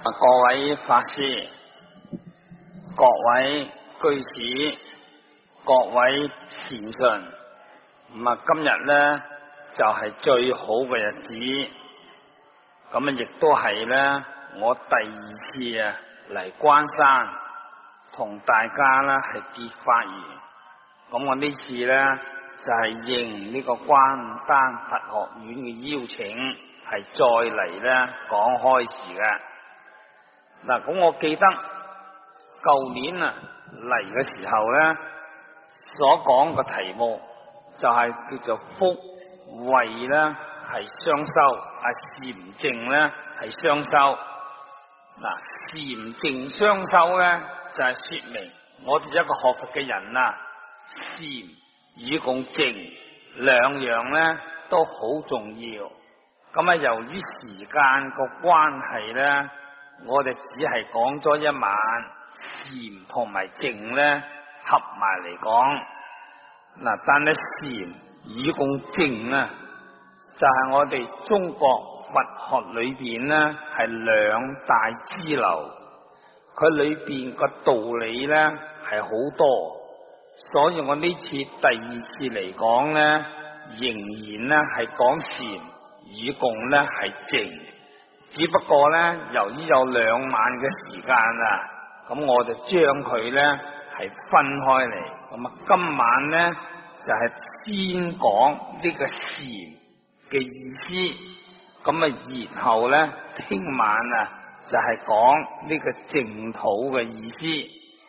各位法師、各位居士、各位善信，今日呢就係最好嘅日子，亦都係呢我第二次嚟關山同大家呢係結法緣。我呢次呢就係應呢個關丹佛學院嘅邀請，係再嚟呢講開示嘅。我記得舊年嚟嘅時候呢，所講嘅題目就係叫做福慧呢係雙修，禪淨呢係雙修。禪淨雙修呢就係說明我哋一個學佛嘅人禪與共淨兩樣呢都好重要。由於時間個關係呢，我哋只係講咗一晚禪同埋淨呢合埋嚟講。但係禪與共淨呢，就係我哋中國佛學裏邊呢係兩大支流，佢裏邊個道理呢係好多，所以我呢次第二次嚟講呢，仍然呢係講禪與共呢係淨。只不過呢，由於有2晚嘅時間我就將佢呢係分開嚟。今晚呢就係先講呢個禪嘅意思，然後呢聽晚就係講呢個淨土嘅意思。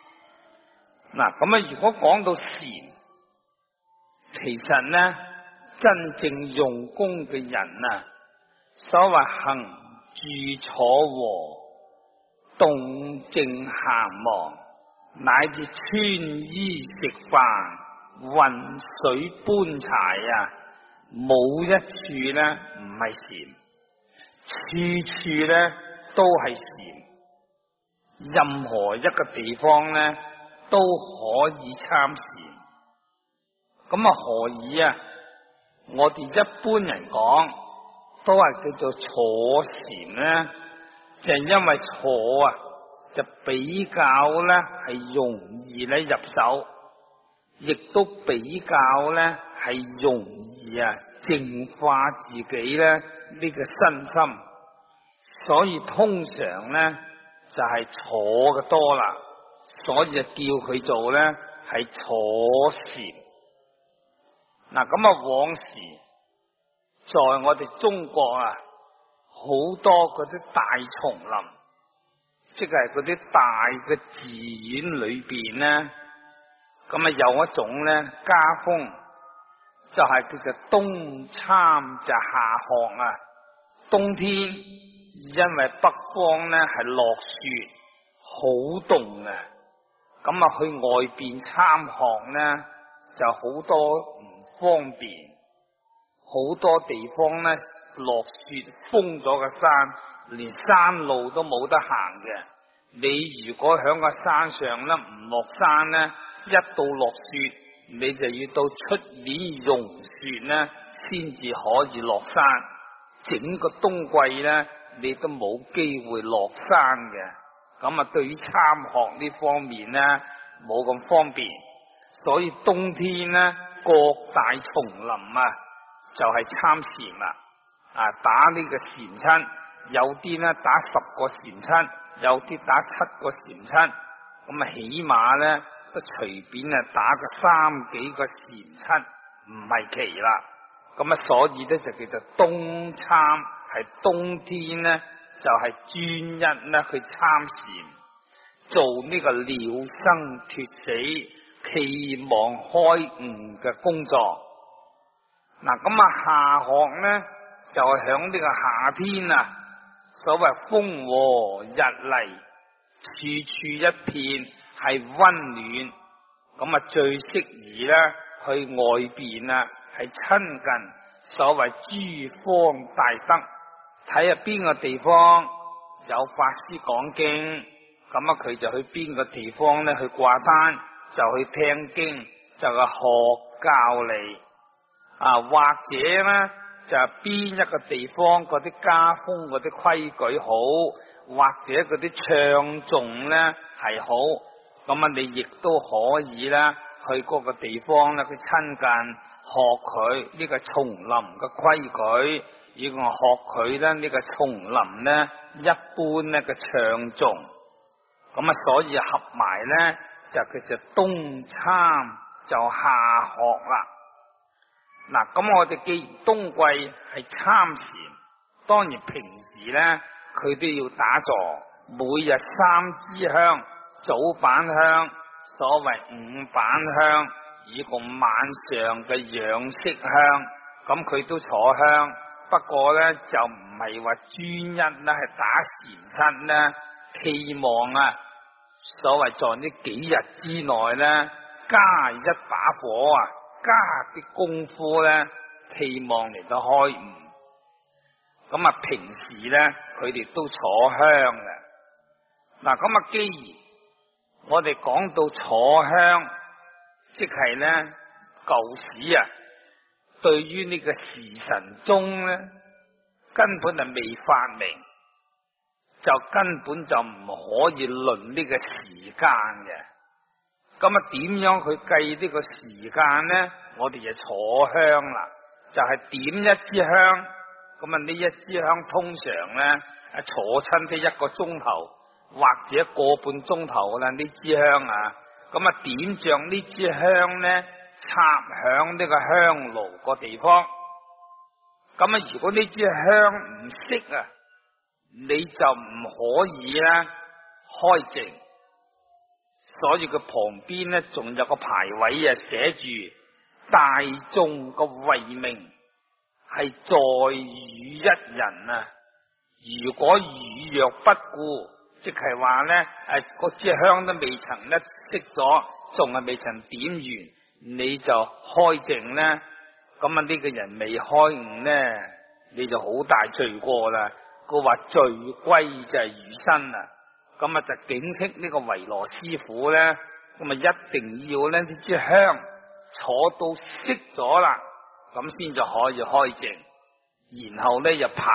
如果講到禪，其實呢真正用功嘅人所謂行住坐臥動靜閒忘，乃至穿衣食飯運水搬柴冇一處呢唔係禪，處處呢都係禪。任何一個地方呢都可以參禪。何以我哋一般人講都係叫做坐禪呢？就係因為坐就比較呢係容易呢入手，亦都比較呢係容易淨化自己呢呢個身心，所以通常呢就係坐嘅多啦，所以就叫佢做呢係坐禪。往時在我哋中國好多嗰啲大叢林，即係嗰啲大嘅寺院裏邊呢，有一種呢家風，就係叫做冬參就夏學。冬天因為北方呢係落雪，好凍去外邊參學呢就好多唔方便，好多地方呢落雪封咗個山，連山路都冇得行嘅。你如果響個山上呢唔落山呢，一到落雪你就要到出年融雪呢先至可以落山，整個冬季呢你都冇機會落山嘅。對於參學呢方面呢冇咁方便，所以冬天呢各大叢林就係參禪啦。打呢個禪親，有啲呢打10個禪親，有啲打7個禪親，起碼呢都隨便打個3幾個禪親唔係奇啦。所以呢就叫做冬參，係冬天呢就係專一呢去參禪，做呢個了生脫死、期望開悟嘅工作。夏學呢就係響呢個夏天所謂風和日麗，處處一片係溫暖，最適宜呢去外邊係親近所謂諸方大德，睇下邊個地方有法師講經，佢就去邊個地方呢去掛單，就去聽經，就去學教理。或者呢就邊一個地方嗰啲家風嗰啲規矩好， 或者嗰啲唱誦咧係好，咁啊你亦都可以啦，去嗰個地方咧去親近學佢呢個叢林嘅規矩，以我學佢咧呢個叢林咧一般咧嘅唱誦，咁啊所以合埋咧就叫做冬參，就下學啦。嗱，咁我哋既然冬季係參禪，當然平時咧佢都要打坐，每日3支香，早晚香，所謂5板香，以共晚上嘅養息香，咁佢都坐香，不過咧就唔係話專一咧係打禪七咧，期望啊所謂在呢幾日之內咧加一把火啊，加啲功夫咧，期望嚟到開悟。咁啊平時咧佢哋都坐香嘅。嗱，咁啊既然我哋講到坐香，即係咧舊時啊對於呢個時辰鐘咧根本就未發明，就根本就唔可以論呢個時間嘅。咁啊點樣去計呢個時間咧？我哋就坐香啦，就係點一支香，咁啊呢一支香通常咧坐親啲1個鐘頭或者1個半鐘頭啦，呢支香啊，咁啊點着呢支香咧插響呢個香爐個地方，咁啊如果呢支香唔熄啊，你就唔可以咧開淨，所以佢旁邊咧仲有個牌位啊，寫住大眾個慧命係在汝一人啊，如果汝若不顧，即係話咧嗰支香都未曾咧熄咗，仲係未曾點完，你就開淨咧，咁啊呢個人未開悟咧，你就好大罪過啦。佢話罪歸就係汝身啊，咁啊就警惕呢個維羅師傅咧，咁啊一定要咧呢支香坐到熄咗啦，咁先就可以開淨，然後咧就跑。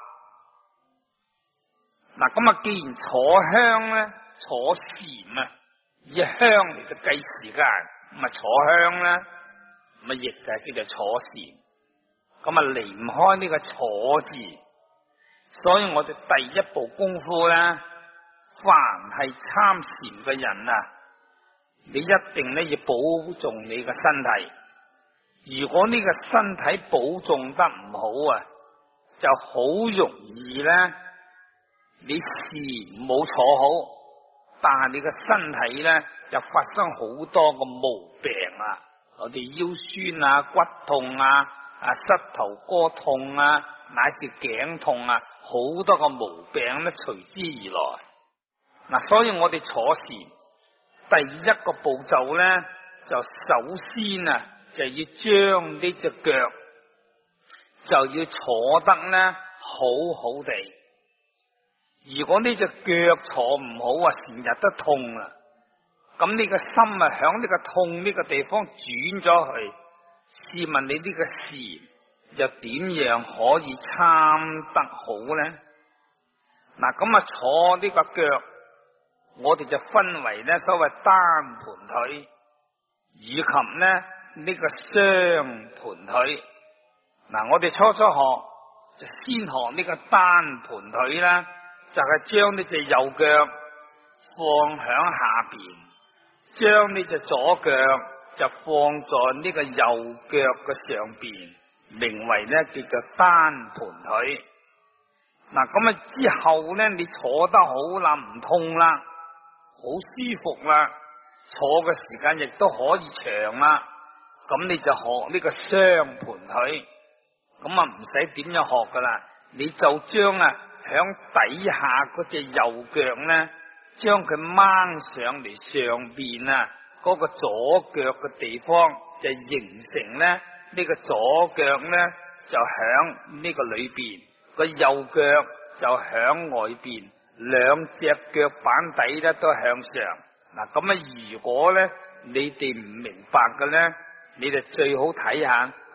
嗱，咁啊既然坐香咧，坐禪啊，以香嚟到計時間，咁啊坐香咧，咁啊亦就係叫做坐禪，咁啊離唔開呢個坐字。所以我哋第一步功夫咧，凡係參禪嘅人啊，你一定咧要保重你嘅身體。如果呢個身體保重得唔好啊，就好容易咧，你禪冇坐好，但係你嘅身體咧就發生好多個毛病啊，我哋腰酸啊、骨痛啊、膝頭哥痛啊，乃至頸痛啊，好多個毛病咧隨之而來。嗱，所以我哋坐禪第一個步驟咧，就首先啊就要將呢隻腳就要坐得咧好好地。如果呢隻腳坐唔好啊，成日都痛啦，咁呢個心啊響呢個痛呢個地方轉咗去，試問你呢個禪又點樣可以參得好呢？嗱，咁啊坐呢個腳，我哋就分為咧所謂單盤腿，以及咧呢個雙盤腿。嗱，我哋初學就先學呢個單盤腿啦，就係將呢隻右腳放響下邊，將呢隻左腳就放在呢個右腳嘅上邊，名為咧叫做單盤腿。嗱，咁啊之後咧，你坐得好啦，唔痛啦，好舒服啦，坐嘅時間亦都可以長啦，咁你就學呢個雙盤腿。咁啊唔使點樣學噶啦，你就將響底下嗰隻右腳咧，將佢掹上嚟上邊嗰個左腳嘅地方，就形成咧呢個左腳咧就響呢個裏邊，個右腳就響外邊，兩隻腳板底咧都向上。嗱，咁如果咧你哋唔明白嘅咧，你就最好睇下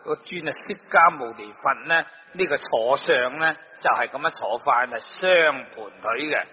個尊啊釋迦牟尼佛呢，呢個坐相呢就係咁樣坐法，係雙盤腿嘅。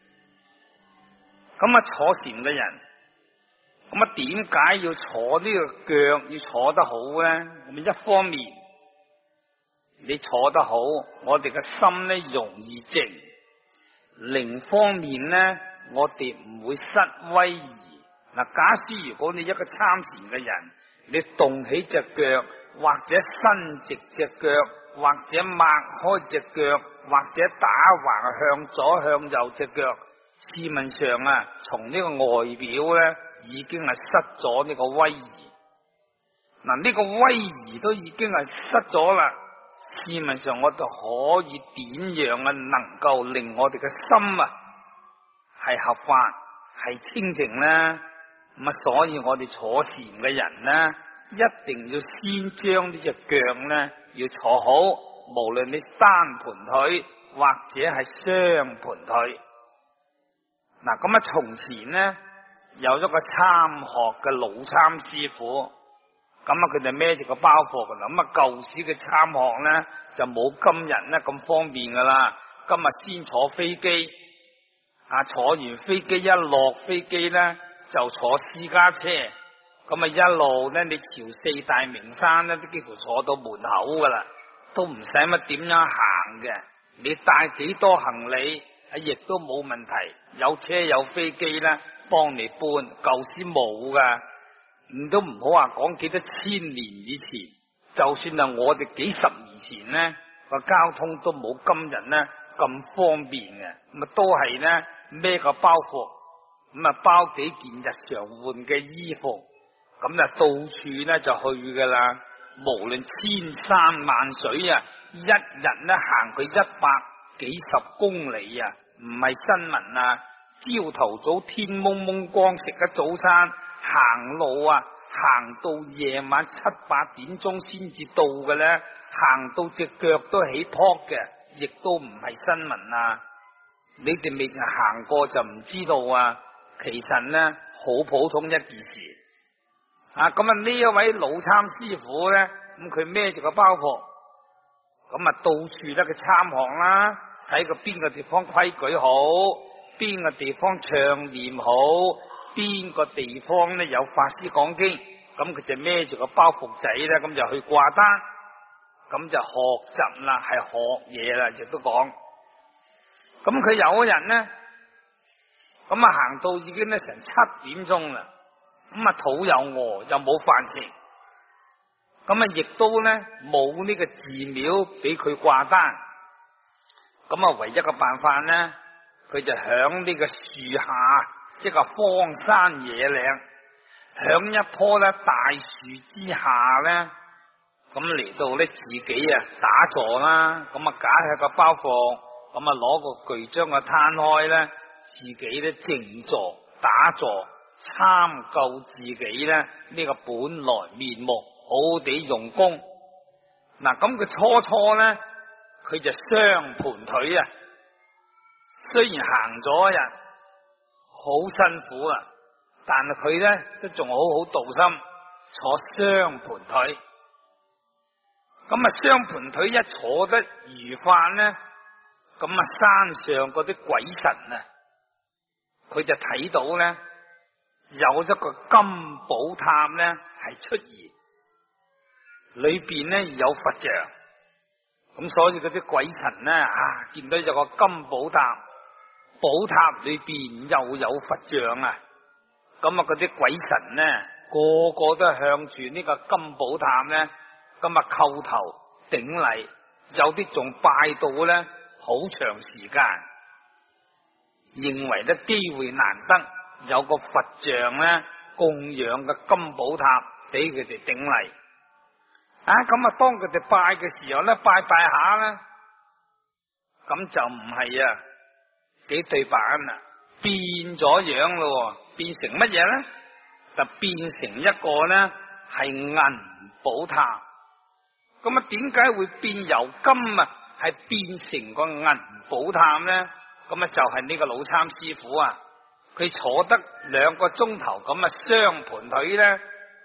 咁啊坐禪嘅人，咁啊點解要坐呢個腳要坐得好呢？咁一方面你坐得好，我哋嘅心呢容易靜；另一方面呢，我哋唔會失威儀。嗱，假使如果你一個參禪嘅人，你動起隻腳，或者伸直隻腳，或者擘開隻腳，或者打橫向左向右隻腳，試問上啊，從呢個外表咧，已經係失咗呢個威儀。嗱，呢個威儀都已經係失咗啦。試問上，我哋可以點樣啊，能夠令我哋嘅心啊係合法、係清淨呢？咁啊，所以我哋坐禪嘅人呢，一定要先將呢隻腳呢要坐好，無論你單盤腿或者係雙盤腿。嗱，咁啊，從前呢有咗個參學嘅老參師傅，咁啊佢哋孭住個包袱噶啦。咁啊舊時嘅參學呢就冇今日呢咁方便噶啦。今日先坐飛機，坐完飛機一落飛機呢，就坐私家車，咁啊一路呢，你朝四大名山呢都幾乎坐到門口噶啦，都唔使乜點樣行嘅。你帶幾多行李亦都冇問題，有車有飛機呢幫你搬。舊時冇噶，都唔好話講幾多千年以前，就算係我哋幾十年前呢個交通都冇今日呢咁方便嘅。咁啊都係呢孭個包袱，咁啊包幾件日常換嘅衣服，咁啊到處呢就去噶啦。無論千山萬水啊，一日呢行佢100幾十公里啊，唔係新聞啊。朝頭早天蒙蒙光食咗早餐，行路啊行到夜晚7、8點鐘先至到嘅咧，行到隻腳都起泡嘅，亦都唔係新聞啊。你哋未曾行過就唔知道啊。其實呢好普通一件事咁啊呢一位老參師傅咧，咁佢孭住個包袱，咁啊到處咧佢參學啦，睇個邊個地方規矩好，邊個地方唱念好，邊個地方咧有法師講經，咁佢就孭住個包袱仔咧，咁就去掛單，咁就學習啦，係學嘢啦，亦都講。咁佢有人呢，咁啊行到已經咧成7點鐘啦，咁啊肚又餓又冇飯食，咁啊亦都咧冇呢個寺廟俾佢掛單，咁啊唯一個辦法咧，佢就響呢個樹下，即係荒山野嶺，響一棵咧大樹之下咧，咁嚟到咧自己啊打坐啦，咁啊解下個包袱，咁啊攞個具將個攤開咧，自己咧靜坐打坐，參究自己咧呢個本來面目，好好地用功。嗱，咁佢初咧，佢就雙盤腿啊。雖然行咗一日好辛苦啦，但係佢咧都仲好好道心，坐雙盤腿。咁啊雙盤腿一坐得愉快咧，咁啊山上嗰啲鬼神啊，佢就睇到咧有咗個金寶塔咧係出現，裏邊咧有佛像，咁所以嗰啲鬼神咧見到有個金寶塔。寶塔裏邊又有佛像啊，咁啊嗰啲鬼神呢，個個都向住呢個金寶塔呢，咁啊叩頭頂禮，有啲仲拜到呢好長時間，認為呢機會難得，有個佛像呢供養嘅金寶塔俾佢哋頂禮。咁啊當佢哋拜嘅時候呢，拜下呢，咁就唔係啊。幾對版啊，變咗樣咯，變成乜嘢咧？就變成一個咧係銀寶塔。咁啊，點解會變由金啊係變成個銀寶塔咧？咁啊，就係呢個老參師傅啊，佢坐得2個鐘頭咁啊，雙盤腿咧，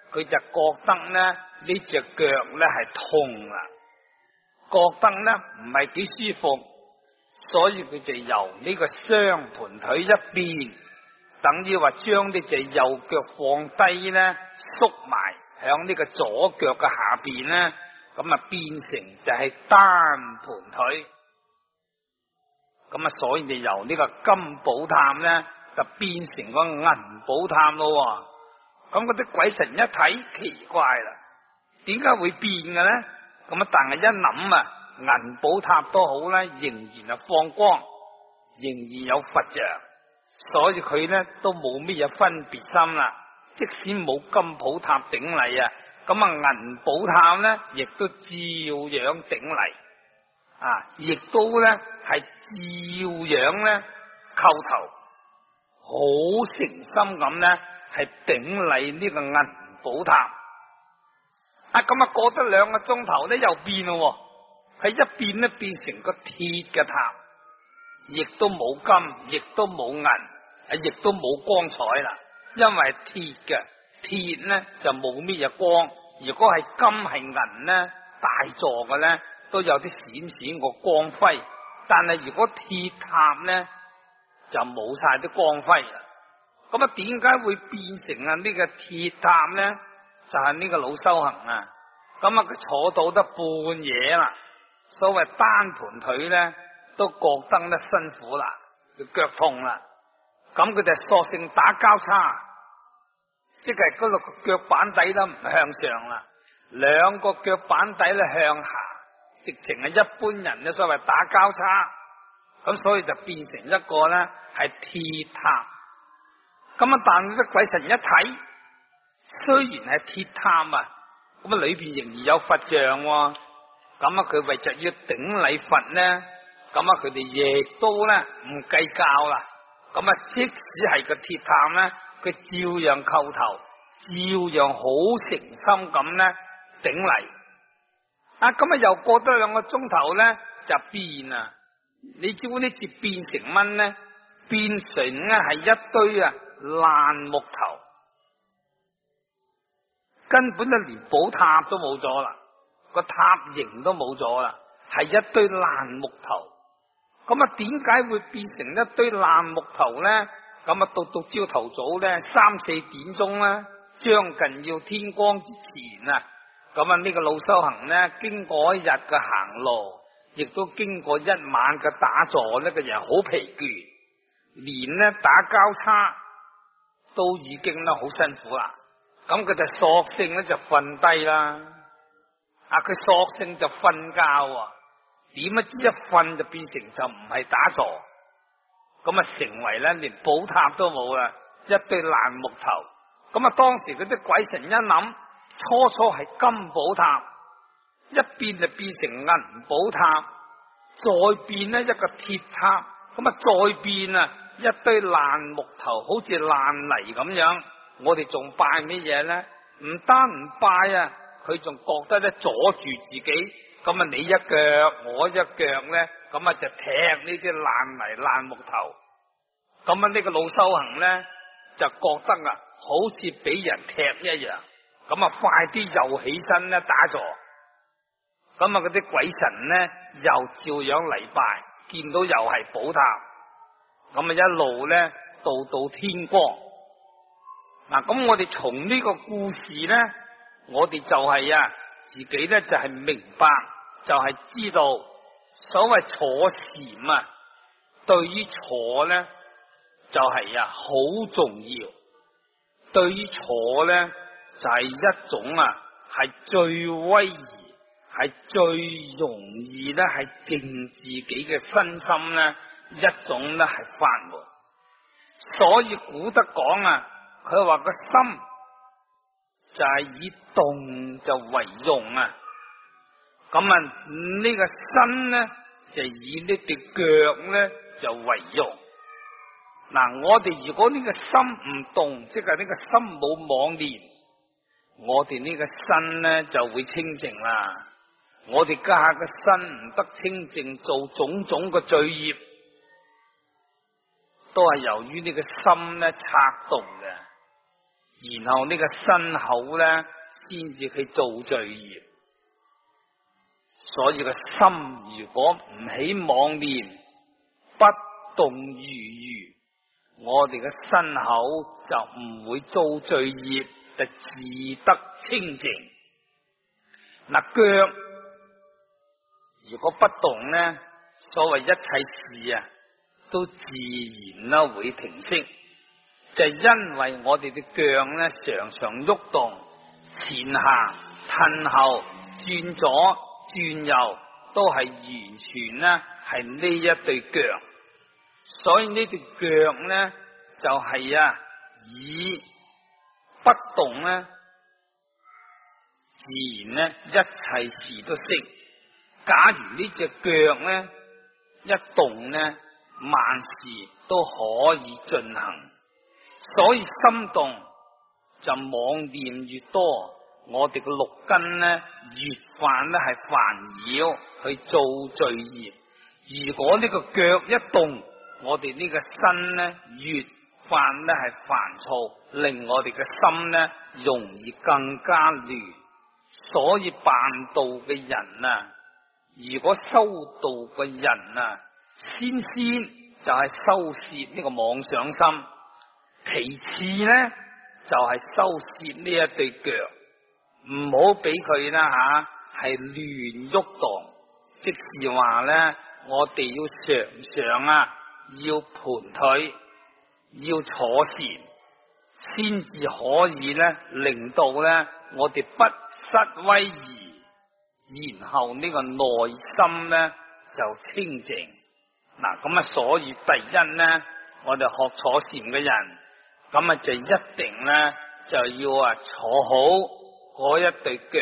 佢就覺得呢隻腳咧係痛啦，覺得呢唔係幾舒服，所以佢就由呢個雙盤腿一邊，等於話將呢隻右腳放低呢，縮埋響呢個左腳嘅下邊呢，咁啊變成就係單盤腿。咁啊，所以就由呢個金寶探呢，就變成個銀寶探咯。咁嗰啲鬼神一睇，奇怪啦，點解會變嘅呢？咁啊，但係一諗啊，銀寶塔都好啦，仍然係放光，仍然有佛像，所以佢呢都冇咩嘢分別心啦。即使冇金寶塔頂禮啊，咁啊銀寶塔呢亦都照樣頂禮啊，亦都呢係照樣呢叩頭，好誠心咁呢係頂禮呢個銀寶塔。啊，咁啊過得2個鐘頭呢又變咯，佢一變呢變成個鐵嘅塔，亦都冇金，亦都冇銀，亦都冇光彩啦。因為鐵嘅鐵呢就冇咩嘢光，如果係金係銀呢，大座嘅呢都有啲閃閃個光輝，但係如果鐵塔呢就冇晒啲光輝啦。咁啊，點解會變成啊呢個鐵塔呢？就係呢個老修行啊，咁啊佢坐到得半夜啦，所謂單盤腿呢都覺得得辛苦啦，佢腳痛啦，咁佢就索性打交叉，即係嗰個腳板底都唔向上啦，2個腳板底咧向下，直情係一般人嘅所謂打交叉，咁所以就變成一個呢係鐵塔。咁啊，但啲鬼神一睇，雖然係鐵塔啊，咁啊裏邊仍然有佛像，咁啊佢為咗要頂禮佛呢，咁啊佢哋亦都呢唔計較啦，咁啊即使係個鐵塔呢，佢照樣叩頭，照樣好誠心咁呢頂禮。啊，咁啊又過多2個鐘頭呢就變啦，你知唔知呢次變成乜呢？變成呢係一堆啊爛木頭，根本就連寶塔都冇咗啦，個塔形都冇咗啦，係一堆爛木頭。咁啊，點解會變成一堆爛木頭呢？咁啊，到朝頭早呢3、4點鐘啦，將近要天光之前啊，咁啊呢個老修行呢，經過一日嘅行路，亦都經過一晚嘅打坐，呢個人好疲倦，連呢打交叉都已經呢好辛苦啦。咁佢就索性呢就瞓低啦。啊，佢索性就瞓覺，點不知一瞓就變成就唔係打坐，咁啊成為呢連寶塔都冇啦，一堆爛木頭。咁啊當時嗰啲鬼神一諗，初係金寶塔，一變就變成銀寶塔，再變呢一個鐵塔，咁啊再變啊一堆爛木頭，好似爛泥咁樣。我哋仲拜乜嘢呢？唔單唔拜啊，佢仲覺得咧阻住自己，咁啊你一腳我一腳呢，咁啊就踢呢啲爛泥爛木頭。咁啊呢個老修行呢，就覺得啊好似俾人踢一樣，咁啊快啲又起身咧打坐。咁啊嗰啲鬼神呢，又照樣嚟拜，見到又係寶塔，咁啊一路呢，到天光。嗱，咁我哋從呢個故事呢，我哋就係自己呢，就係明白，就係知道所謂坐禪啊，對於坐呢，就係好重要，對於坐呢，就係一種係最威儀，係最容易呢，係靜自己嘅身心呢，一種呢係法門。所以古德講佢話個心就係以動就為用啊，咁呢個身呢就以呢對腳呢就為用。嗱，我哋如果呢個心唔動，即係呢個心冇妄念，我哋呢個身呢就會清淨啦。我哋家下個身唔得清淨，做種種嘅罪業，都係由於呢個心呢策動嘅。 然後呢個身口咧先至去做罪業。所以個心如果唔起妄念，不動如如，我哋嘅身口就唔會做罪業，就自得清淨。嗱，腳如果不動咧，所謂一切事啊，都自然啦會停息，就係因為我哋嘅腳咧常常喐動，前行、褪後、轉左、轉右，都係完全咧係呢一對腳。所以呢對腳咧就係以不動咧，自然咧一切事都息。假如呢隻腳咧一動咧，萬事都可以進行。所以心動就妄念越多，我哋嘅六根咧越犯咧係煩擾去做罪業。如果呢個腳一動，我哋呢個身咧越犯咧係煩躁，令我哋嘅心咧容易更加亂。所以辦道嘅人啊，如果修道嘅人啊，先就係收攝呢個妄想心，其次咧就係收攝呢一對腳，唔好俾佢啦係亂喐動。即是話咧，我哋要常常要盤腿，要坐禪，先至可以咧令到咧我哋不失威儀，然後呢個內心咧就清淨。嗱，咁所以第一咧，我哋學坐禪嘅人，咁就一定咧就要坐好嗰一對腳。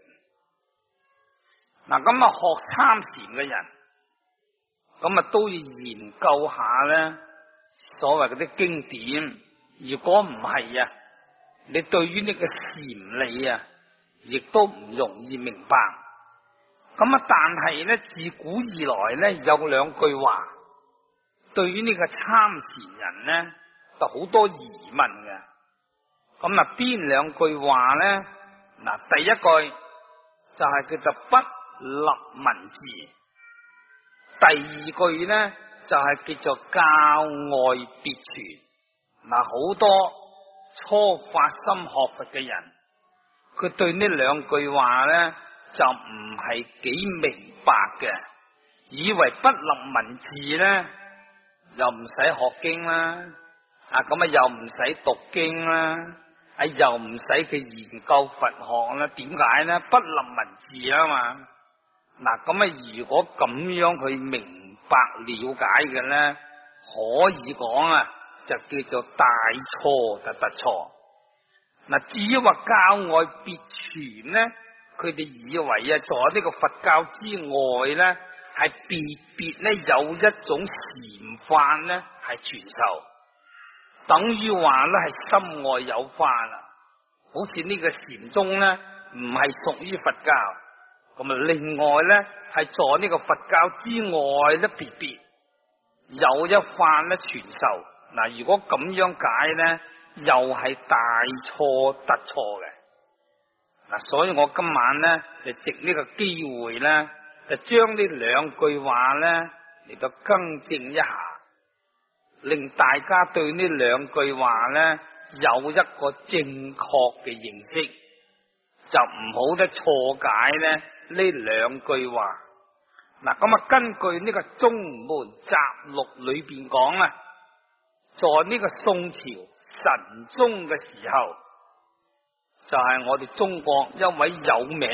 嗱，咁學參禪嘅人，咁都要研究下咧所謂嗰啲經典。如果唔係你對於呢個禪理亦都唔容易明白。咁但係咧，自古以來咧有兩句話，對於呢個參禪人咧就好多疑問嘅。咁邊兩句話咧？嗱，第一句就係叫做不立文字，第二句咧就係叫做教外別傳。嗱，好多初發心學佛嘅人，佢對呢兩句話咧就唔係幾明白嘅，以為不立文字咧又唔使學經啦，咁又唔使讀經啦，又唔使去研究佛學啦。點解咧？不立文字啊嘛。嗱，咁如果咁樣去明白了解嘅咧，可以講就叫做大錯就特錯。嗱，至於話教外別傳咧，佢哋以為在呢個佛教之外咧，係別咧有一種禪法咧係傳授，等於話咧係心外有法啦。好似呢個禪宗咧唔係屬於佛教，咁另外咧係在呢個佛教之外咧別有一法咧傳授。嗱，如果咁樣解咧，又係大錯特錯嘅。嗱，所以我今晚咧就藉呢個機會咧，就將呢兩句話咧嚟到更正一下，令大家對呢兩句話咧有一個正確嘅認識，就唔好得錯解咧呢兩句話。嗱，咁根據呢個《中門集錄》裏邊講在呢個宋朝神宗嘅時候，就係我哋中國一位有名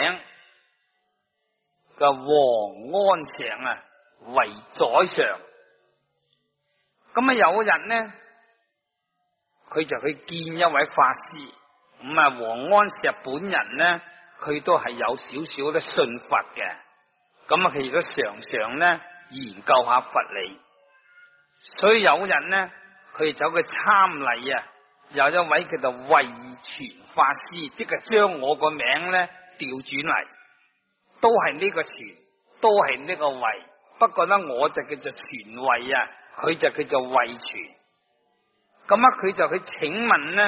嘅王安石為宰相。咁有一日呢，佢就去見一位法師。咁王安石本人呢，佢都係有少少咧信佛嘅。咁佢亦都常常咧研究下佛理。所以有人呢，佢走去參禮有一位叫做慧傳法師，即係將我個名咧調轉嚟，都係呢個傳，都係呢個慧，不過咧我就叫做傳慧佢就叫做慧傳。咁佢就去請問咧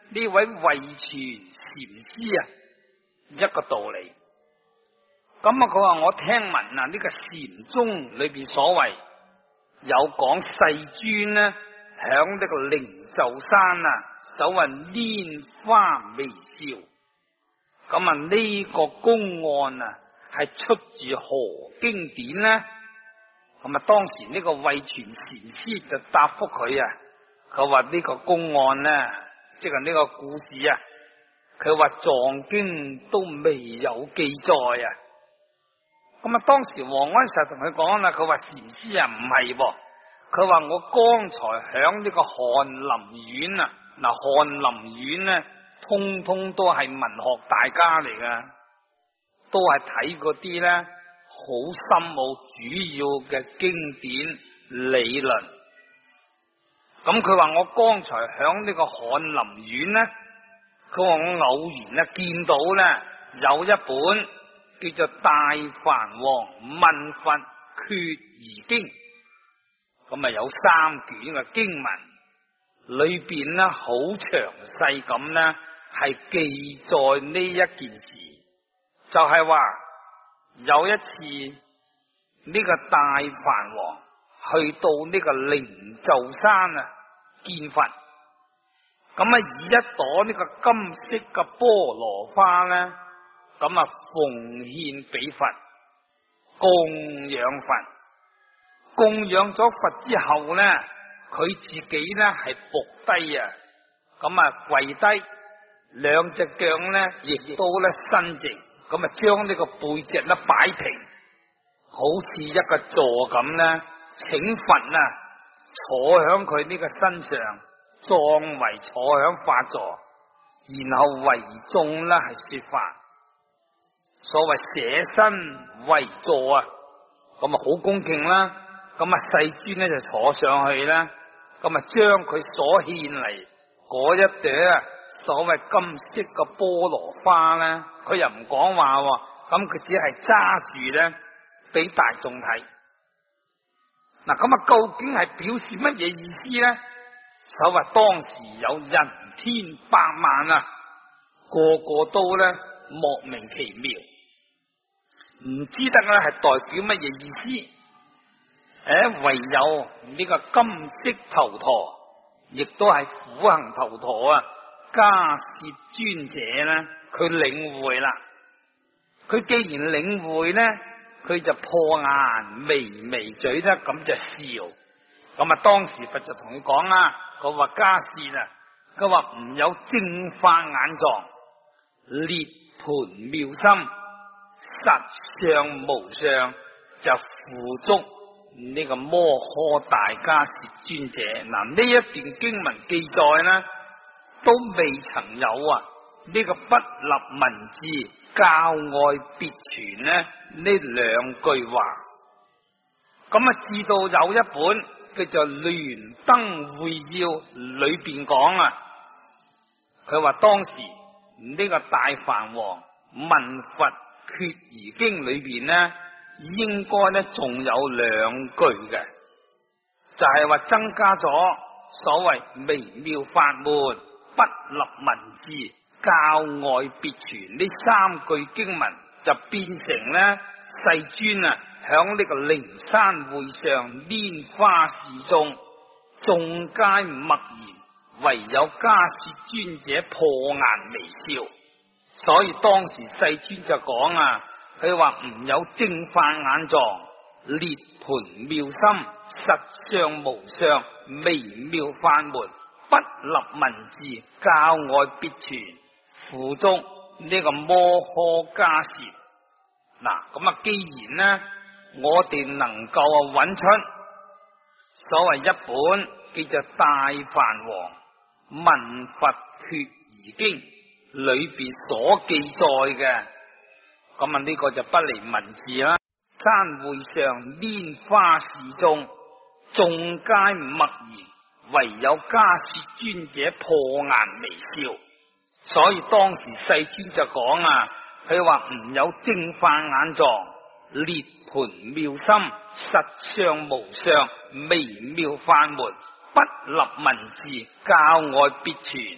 呢位慧泉禪師啊一個道理。咁啊，佢話我聽聞啊，呢個禪宗裏邊所謂有講世尊呢，響呢個靈鷲山啊，所謂拈花微笑。咁啊，呢個公案啊，係出自何經典呢？咁啊，當時呢個慧泉禪師就答覆佢啊，佢話呢個公案呢，即係呢個故事啊，佢話藏經都未有記載啊。咁啊，當時王安石同佢講啦，佢話禪師啊唔係噃，佢話我剛才響呢個翰林院啊，嗱翰林院呢，通通都係文學大家嚟噶，都係睇嗰啲咧好深奧主要嘅經典理論。咁佢話我剛才響呢個翰林院呢，佢話我偶然咧見到咧有一本叫做《大梵王問佛決疑經》，咁啊有3卷嘅經文，裏邊咧好詳細咁咧係記載呢一件事，就係話有一次呢個大梵王去到呢個靈鷲山啊見佛，咁啊以一朵呢個金色嘅菠蘿花咧，咁啊奉獻俾佛，供養佛。供養咗佛之後咧，佢自己咧係伏低啊，咁啊跪低，兩隻腳咧亦都咧伸直，咁啊將呢個背脊咧擺平，好似一個座咁咧，請佛啊坐響佢呢個身上，裝為坐響法座，然後為眾咧係說法。所謂捨身為座啊，咁啊好恭敬啦。咁啊世尊咧就坐上去啦，咁啊將佢所獻嚟嗰一朵所謂金色嘅菠蘿花咧，佢又唔講話，咁佢只係揸住咧俾大眾睇。嗱，咁啊究竟係表示乜嘢意思咧？所謂當時有人天百萬啊，個個都咧莫名其妙，唔知得咧係代表乜嘢意思。唯有呢個金色頭陀，亦都係苦行頭陀啊，迦葉尊者咧，佢領會啦。佢既然領會咧，佢就破顏微微嘴咧，咁就笑。咁啊，當時佛就同佢講啦，佢話迦葉啊，佢話唔有正法眼藏，涅槃妙心，實相無相，就付足呢個摩訶大迦葉尊者。嗱，呢一段經文記載呢，都未曾有呢個不立文字教外別傳呢兩句話。咁啊，至到有一本叫做《蓮燈會要》裏邊講啊，佢話當時呢個大梵王問佛決疑經裏邊呢，應該咧仲有2句嘅，就係話增加咗所謂微妙法門不立文字教外別傳呢3句經文，就變成咧世尊啊響呢個靈山會上拈花示眾，眾皆默然，唯有迦葉尊者破顏微笑。所以當時世尊就講啊，佢話唔有正法眼藏，涅槃妙心，實相無相，微妙法門不立文字教外別傳，付足呢個摩訶迦葉。嗱，咁啊，既然呢我哋能夠揾出所謂一本叫做《大梵王問佛決疑經》裏邊所記載嘅，咁啊呢個就不離文字啦。山會上拈花示眾，眾皆默然，唯有迦葉尊者破顏微笑。所以當時世尊就講啊，佢話唔有正法眼藏，涅槃妙心，實相無相，微妙法門不立文字教外別傳，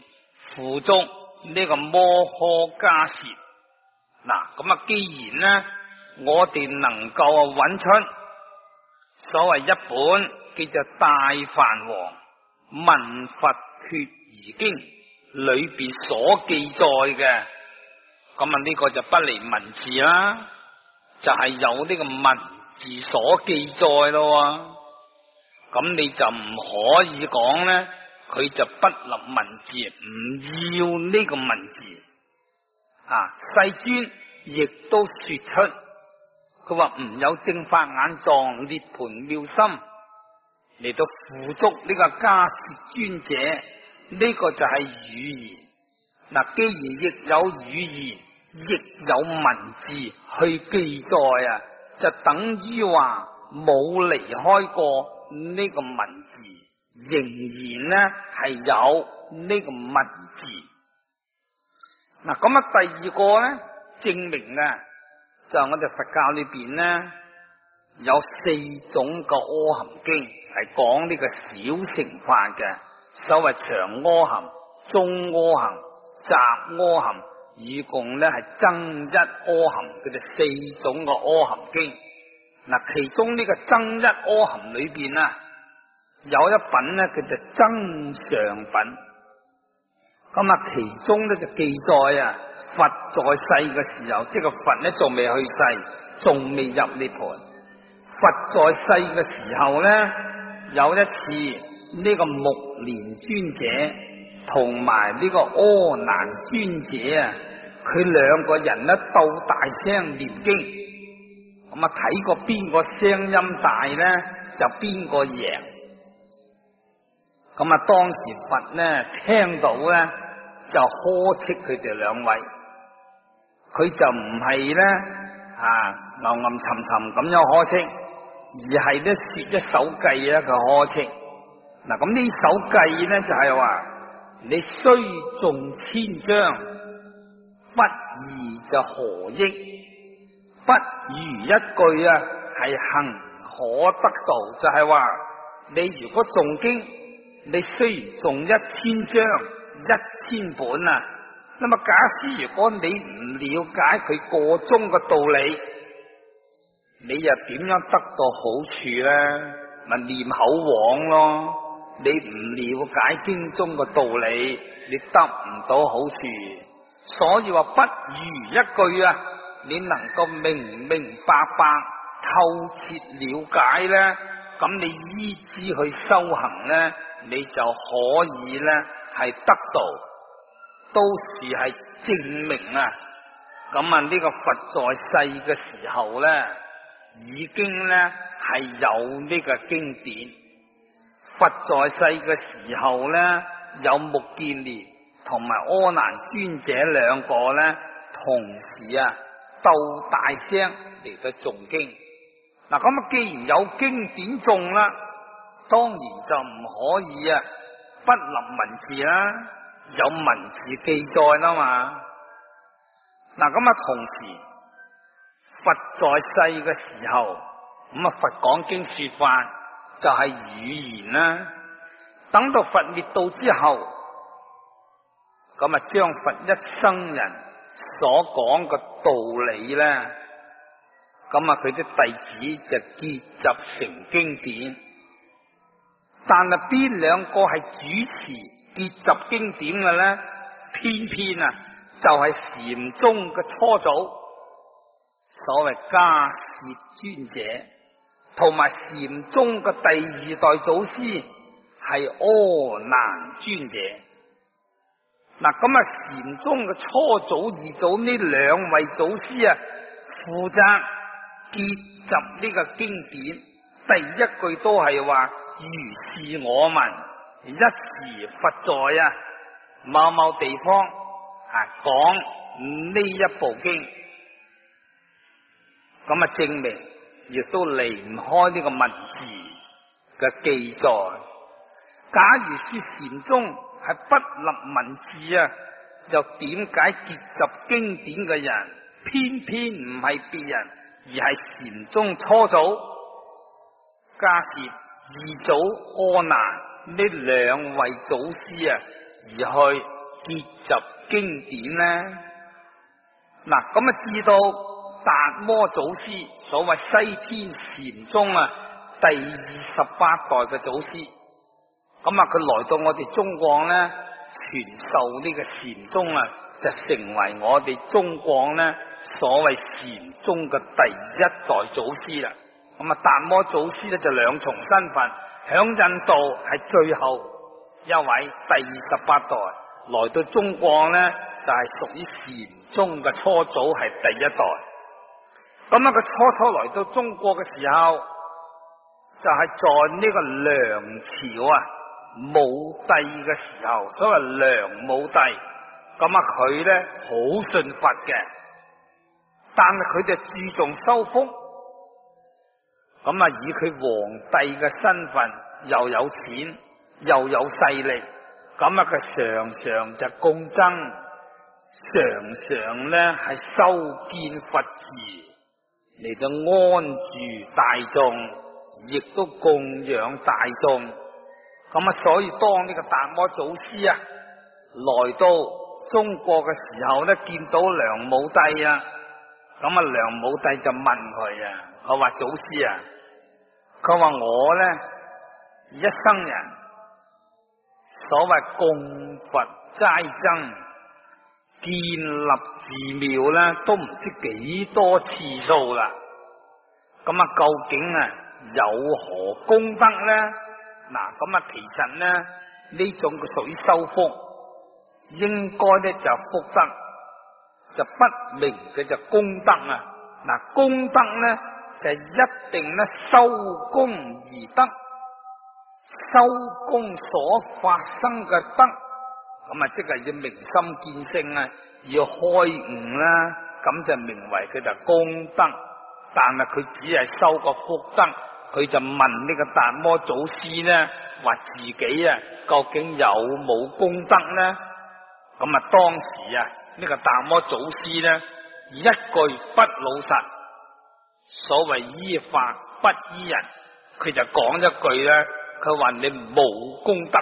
付足呢個摩訶迦葉。嗱，咁啊，既然呢，我哋能夠揾出所謂一本叫做《大梵王問佛決疑經》裏邊所記載嘅，咁啊呢個就不離文字啦，就係有呢個文字所記載咯。咁你就唔可以講呢，佢就不立文字，唔要呢個文字。世尊亦都說出，佢話唔有正法眼藏涅槃妙心嚟到付足呢個迦葉尊者，呢個就係語言。嗱，既然亦有語言，亦有文字去記載啊，就等於話冇離開過呢個文字，仍然呢係有呢個文字。嗱，咁啊，第二個呢，證明呢，就係我哋佛教裏邊呢，有4種嘅阿含經係講呢個小乘法嘅，所謂長阿含、中阿含、雜阿含，以共呢係增一阿含，佢哋4種嘅阿含經。嗱，其中呢個增一阿含裏邊啊，有一品呢叫做增上品。咁啊，其中咧就記載啊，佛在世嘅時候，即係個佛咧仲未去世，仲未入涅槃。佛在世嘅時候咧，有一次呢個目連尊者同埋呢個阿難尊者啊，佢兩個人咧鬥大聲念經，咁啊睇過邊個聲音大咧，就邊個贏。咁啊，當時佛呢聽到咧，就呵斥佢哋兩位，佢就唔係咧暗暗沉沉咁樣呵斥，而係咧說一首偈咧佢呵斥。嗱，咁呢首偈咧就係話，你雖誦千章，不義就何益？不如一句啊，係行可得道。就係話，你如果誦經，你雖然誦1000章。1000本啊，那麼假使如果你唔了解佢個中嘅道理，你又點樣得到好處呢？咪念口簧咯。你唔了解經中嘅道理，你得唔到好處。所以話不如一句啊，你能夠明明白白透徹了解呢，咁你依之去修行呢，你就可以呢係得道，都是係證明啊。咁啊，呢個佛在世嘅時候呢，已經呢係有呢個經典。佛在世嘅時候呢，有目犍連同埋阿難尊者兩個呢，同時啊鬥大聲嚟到誦經。嗱，咁啊，既然有經典誦啦，當然就唔可以啊不立文字啦，有文字記載啦嘛。嗱，咁啊，同時佛在世嘅時候，咁啊佛講經說法就係語言啦。等到佛滅度之後，咁啊將佛一生人所講嘅道理咧，咁啊佢啲弟子就結集成經典。但係邊兩個係主持結集經典嘅咧？偏偏啊就係禪宗嘅初祖，所謂迦葉尊者，同埋禪宗嘅第2代祖師係阿難尊者。嗱，咁啊禪宗嘅初祖、2祖呢兩位祖師啊，負責結集呢個經典。第一句都係話，如是我聞，一時佛在啊某某地方講呢一部經，咁啊證明亦都離唔開呢個文字嘅記載。假如說禪宗係不立文字啊，又點解結集經典嘅人偏偏唔係別人，而係禪宗初祖迦葉、2祖阿難呢兩位祖師啊，而去結集經典呢？嗱，咁啊知道達摩祖師，所謂西天禪宗啊第28代嘅祖師，咁啊佢來到我哋中國呢，傳授呢個禪宗啊，就成為我哋中國呢所謂禪宗嘅第1代祖師啦。咁啊達摩祖師呢就2重身份，響印度係最後一位第28代，來到中國呢就係屬於禪宗嘅初祖，係第1代。咁啊佢初來到中國嘅時候，就係在呢個梁朝啊武帝嘅時候，所謂梁武帝。咁啊佢呢好信佛嘅，但係佢就注重修福，咁啊以佢皇帝嘅身份，又有錢又有勢力，咁啊佢常常就供僧，常常呢係修建佛寺嚟到安住大眾，亦都供養大眾。咁啊所以當呢個達摩祖師啊來到中國嘅時候呢，見到梁武帝啊，咁啊梁武帝就問佢啊，佢話祖師啊，佢話我呢一生人所謂供佛齋僧建立寺廟呢，都唔知幾多次數啦。咁啊究竟啊有何功德呢？嗱，咁啊其實呢呢種佢屬於修福，應該咧就福德，就不明嘅就功德啊！嗱，功德咧就一定咧修功而得，修功所發生嘅德，咁啊即係要明心見性啊，要開悟啦，咁就名為佢就功德。但係佢只係修個福德，佢就問呢個達摩祖師咧，話自己啊究竟有冇功德呢？咁啊，當時啊，呢個達摩祖師呢，一句不老實，所謂依法不依人，佢就講一句呢，佢話你冇功德，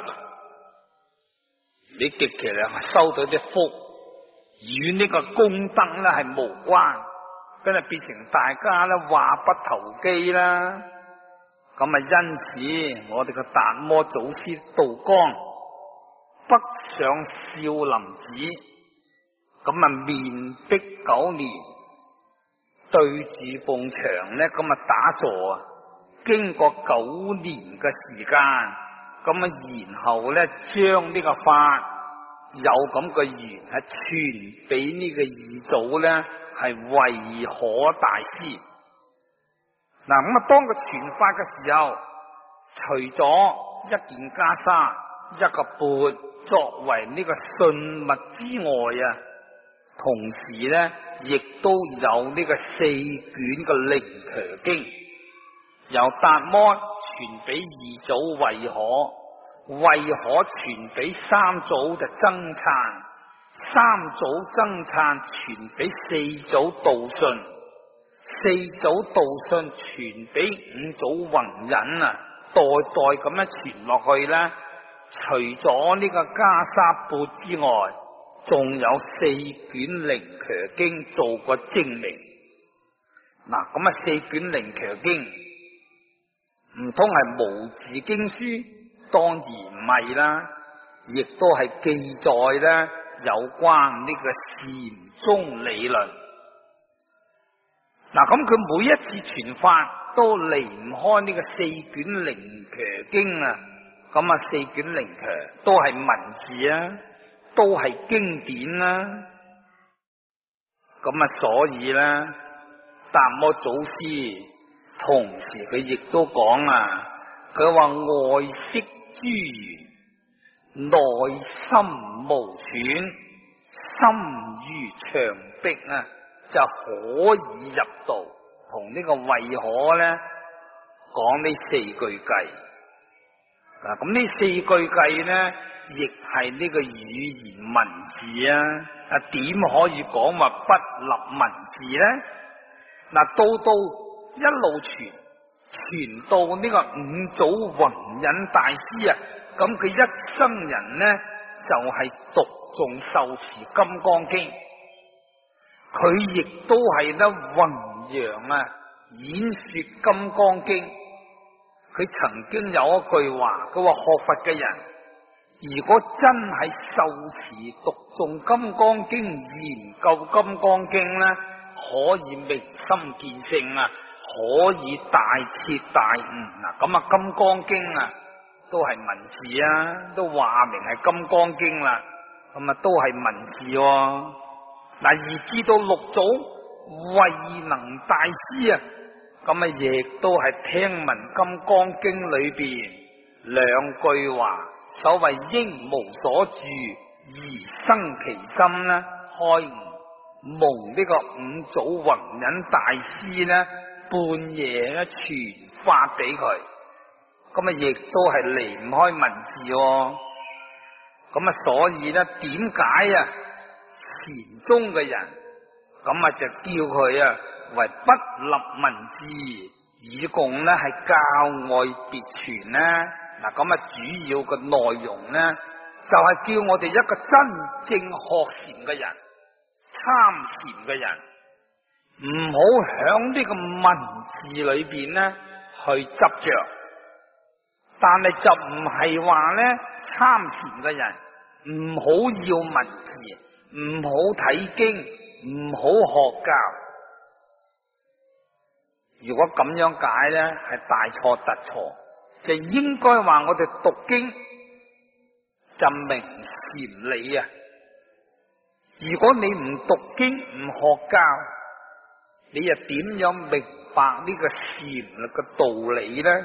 你極其量收到啲福，與呢個功德呢係無關，跟住變成大家呢話不投機啦。咁啊，因此我哋個達摩祖師道光北上少林寺，咁啊面壁9年，對住埲牆咧，咁啊打坐啊，經過9年嘅時間，咁啊然後咧將呢個法有咁嘅緣係傳俾呢個二祖咧，係慧可大師。嗱，咁啊當佢傳法嘅時候，除咗一件袈裟、一個缽作為呢個信物之外啊，同時咧亦都有呢個4卷嘅靈伽經，由達摩傳俾二祖慧可，慧可傳俾3祖就僧璨，3祖僧璨傳俾4祖道信，4祖道信傳俾5祖弘忍啊，代代咁樣傳落去咧。除咗呢個袈裟缽之外，仲有4卷靈伽經做過證明。嗱，咁啊4卷靈伽經唔通係無字經書？當然唔係啦，亦都係記載咧有關呢個禪宗理論。嗱，咁佢每一次傳法都離唔開呢個4卷靈伽經啊。咁啊4卷靈伽都係文字啊，都係經典啦。咁啊所以咧，達摩祖師同時佢亦都講啊，佢話外識諸緣，內心無損，心如牆壁啊，就可以入道。同呢個慧可咧講呢4句偈。嗱，咁呢4句偈呢，亦係呢個語言文字啊！點可以講話不立文字呢？嗱，到一路傳到呢個5祖弘忍大師啊，咁佢一生人呢， 就係讀誦受持金剛經，佢亦都係咧弘揚演說金剛經。佢曾經有一句話，佢話學佛嘅人，如果真係受持讀誦金剛經、研究金剛經咧，可以明心見性可以大徹大悟。咁金剛經都係文字都話明係金剛經啦，都係文字而知道六祖慧能大師亦都係聽聞金剛經裏邊兩句話，所謂應無所住而生其心開悟，蒙呢個五祖弘忍大師半夜傳法俾佢，亦都係離唔開文字所以點解禪宗嘅人就叫佢為不立文字，以供係教外別傳主要嘅內容就係叫我哋一個真正學禪嘅人、參禪嘅人，唔好響呢個文字裏邊去執着，但係就唔係話參禪嘅人唔好要文字，唔好睇經，唔好學教。如果咁樣解係大錯特錯，就應該話我哋讀經就明禪理如果你唔讀經唔學教，你又點樣明白呢個禪嘅道理呢？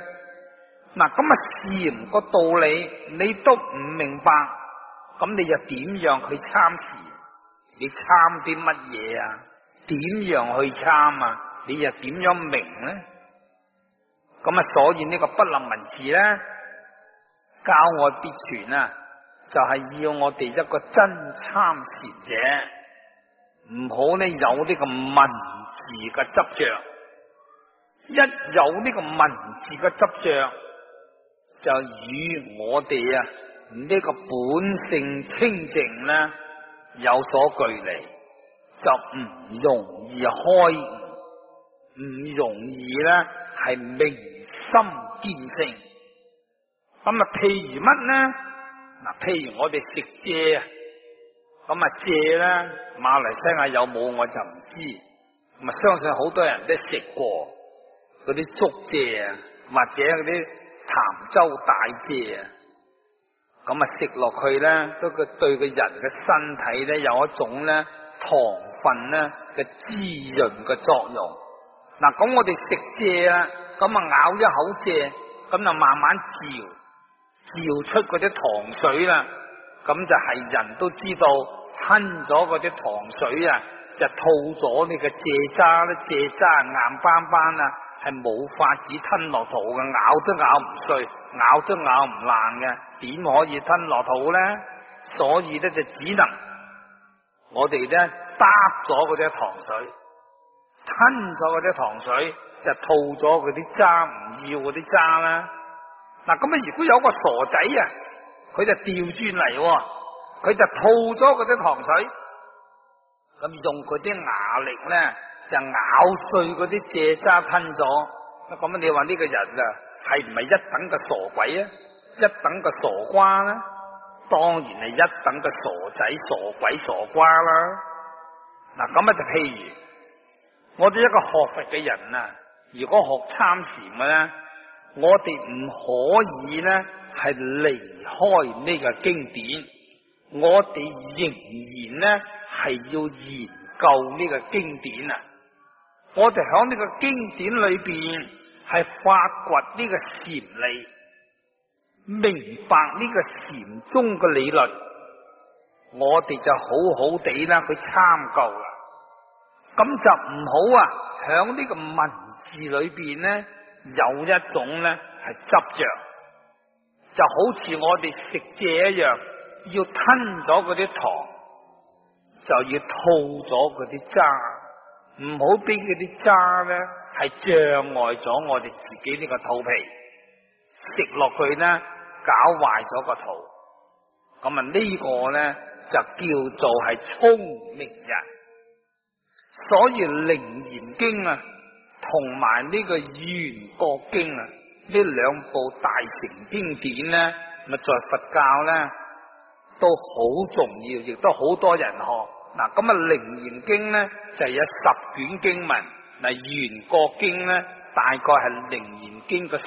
禪個道理你都唔明白，咁你又點樣去參禪？你參啲乜嘢點樣去參你又點樣明呢？所以呢個不立文字教外別傳就係要我哋一個真參禪者，唔好有呢個文字嘅執着。一有呢個文字嘅執着，就與我哋呢個本性清淨有所距離，就唔容易開悟，唔容易係明心見性。譬如乜呢？譬如我哋食蔗蔗馬來西亞有冇我就唔知，相信好多人都食過嗰啲竹蔗或者嗰啲潭州大蔗食落去都對個人嘅身體有一種糖分嘅滋潤嘅作用。咁我哋食蔗咬一口蔗，就慢慢嚼出嗰啲糖水啦，就係人都知道吞咗嗰啲糖水就吐咗呢個蔗渣咧，蔗渣硬邦邦係冇法子吞落肚嘅，咬都咬唔碎，咬都咬唔爛嘅，點可以吞落肚呢？所以就只能我哋嗒咗嗰啲糖水，吞咗嗰啲糖水就吐咗嗰啲渣，唔要嗰啲渣啦。如果有個傻仔佢就調轉嚟，佢就吐咗嗰啲糖水，用佢啲牙力就咬碎嗰啲蔗渣吞咗。你話呢個人係唔係一等嘅傻鬼一等嘅傻瓜呢？當然係一等嘅傻仔、傻鬼、傻瓜啦。就譬如我哋一個學佛嘅人如果學參禪嘅我哋唔可以係離開呢個經典，我哋仍然係要研究呢個經典我哋響呢個經典裏邊係發掘呢個禪理，明白呢個禪宗嘅理論，我哋就好好地去參究啦。咁就唔好響呢個文字裏邊有一種係執着，就好似我哋食蔗一樣，要吞咗嗰啲糖，就要吐咗嗰啲渣，唔好俾嗰啲渣係障礙咗我哋自己呢個肚皮，食落去搞壞咗個肚。 咁啊呢個咧就叫做係聰明人。所以《楞嚴經》啊，同埋呢個《圓覺經》啊，呢兩部大乘經典咧，咪在佛教咧都好重要，亦都好多人學。嗱，咁啊《楞嚴經》咧就有10卷經文，嗱《圓覺經》咧大概係《楞嚴經》嘅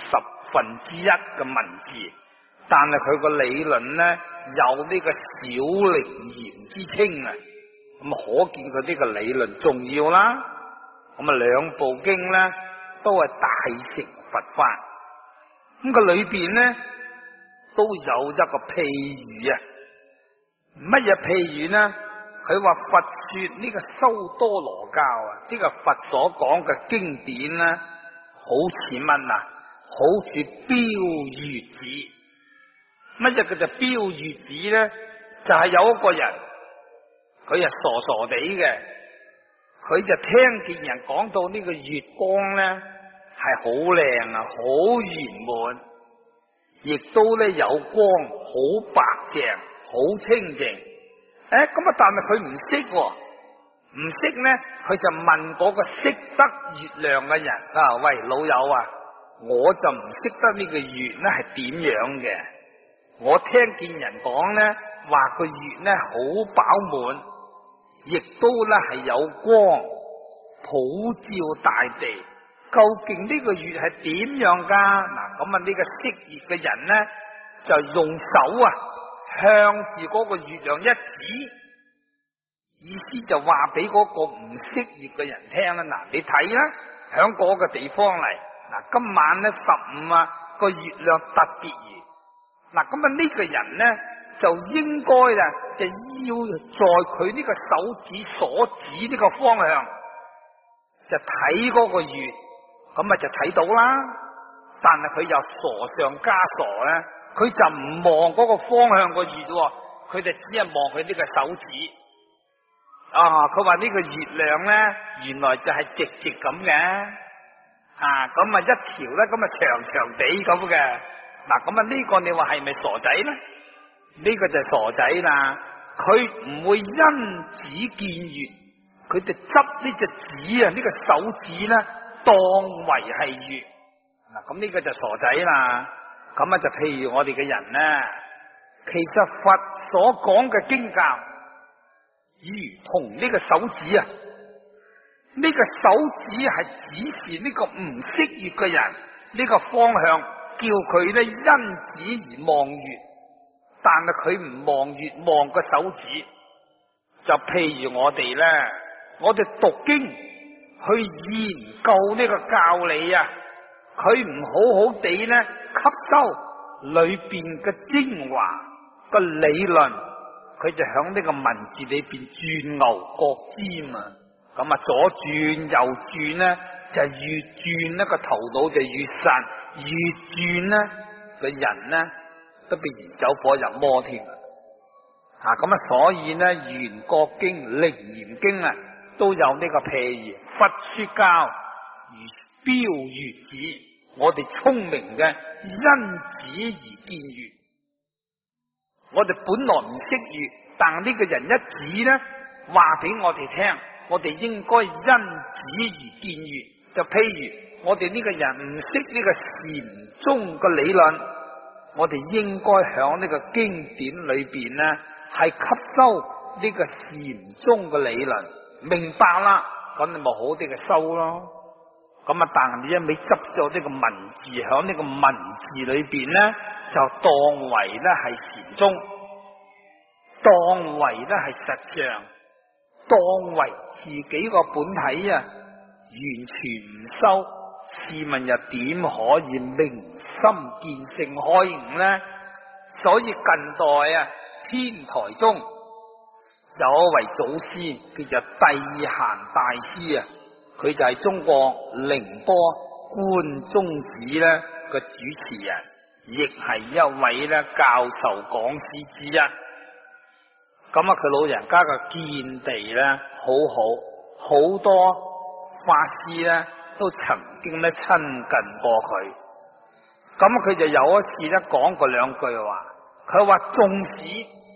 1/10嘅文字，但係佢個理論咧有呢個小楞嚴之稱啊。咁可見佢呢個理論重要啦。咁啊兩部經咧都係大乘佛法。咁個裏邊咧都有一個譬喻啊。乜嘢譬喻呢？佢話佛說呢個修多羅教啊，即係佛所講嘅經典咧，好似乜啊？好似標月子。乜嘢叫做標月子咧？就係有一個人，佢係傻傻地嘅，佢就聽見人講到呢個月光咧係好靚啊，好圓滿，亦都咧有光，好白淨，好清淨。咁啊，但係佢唔識，唔識咧，佢就問嗰個識得月亮嘅人啊，喂老友啊，我就唔識得呢個月咧係點樣嘅，我聽見人講咧話個月咧好飽滿，亦都咧係有光普照大地，究竟呢個月係點樣噶？嗱，咁啊呢個識月嘅人咧就用手啊向住嗰個月亮一指，意思就話俾嗰個唔識月嘅人聽啦。嗱，你睇啦，響嗰個地方嚟，嗱今晚咧15啊個月亮特別圓。嗱，咁啊呢個人咧就應該啊就要在佢呢個手指所指呢個方向就睇嗰個月，咁啊就睇到啦。但係佢又傻上加傻咧，佢就唔望嗰個方向個月，佢就只係望佢呢個手指。佢話呢個月亮咧原來就係直直咁嘅，咁啊一條咧咁啊長長地咁嘅。嗱，咁啊呢個你話係咪傻仔咧？呢個就係傻仔啦，佢唔會因指見月，佢就執呢隻指啊，呢個手指咧當為係月。嗱，咁呢個就傻仔啦。咁啊就譬如我哋嘅人咧，其實佛所講嘅經教如同呢個手指啊，呢個手指係指示呢個唔識月嘅人呢個方向，叫佢咧因指而望月，但係佢唔望月，望個手指。就譬如我哋咧，我哋讀經去研究呢個教理啊，佢唔好好地咧吸收裏邊嘅精華個理論，佢就響呢個文字裏邊轉牛角尖啊，咁啊左轉右轉咧，就越轉呢個頭腦就越散，越轉咧個人咧都被燃走火入魔添咁啊，所以咧《圓覺經》《楞嚴經》啊都有呢個譬如佛說教如標月子，我哋聰明嘅因指而見月。我哋本來唔識月，但呢個人一指咧，話俾我哋聽，我哋應該因指而見月。就譬如我哋呢個人唔識呢個禪宗嘅理論，我哋應該響呢個經典裏邊咧，係吸收呢個禪宗嘅理論，明白啦，咁你咪好啲嘅修咯。咁啊，但係你一味執咗呢個文字，響呢個文字裏邊咧，就當為咧係禪宗，當為咧係實相，當為自己個本體啊，完全唔修，試問又點可以明心見性開悟呢？所以近代啊，天台宗有一位祖師叫做諦閑大師啊，佢就係中國寧波觀宗寺咧個主持人，亦係一位咧教授講師之一。咁啊，佢老人家嘅見地咧好好，好多法師咧都曾經咧親近過佢。咁佢就有一次咧講過兩句話，佢話縱使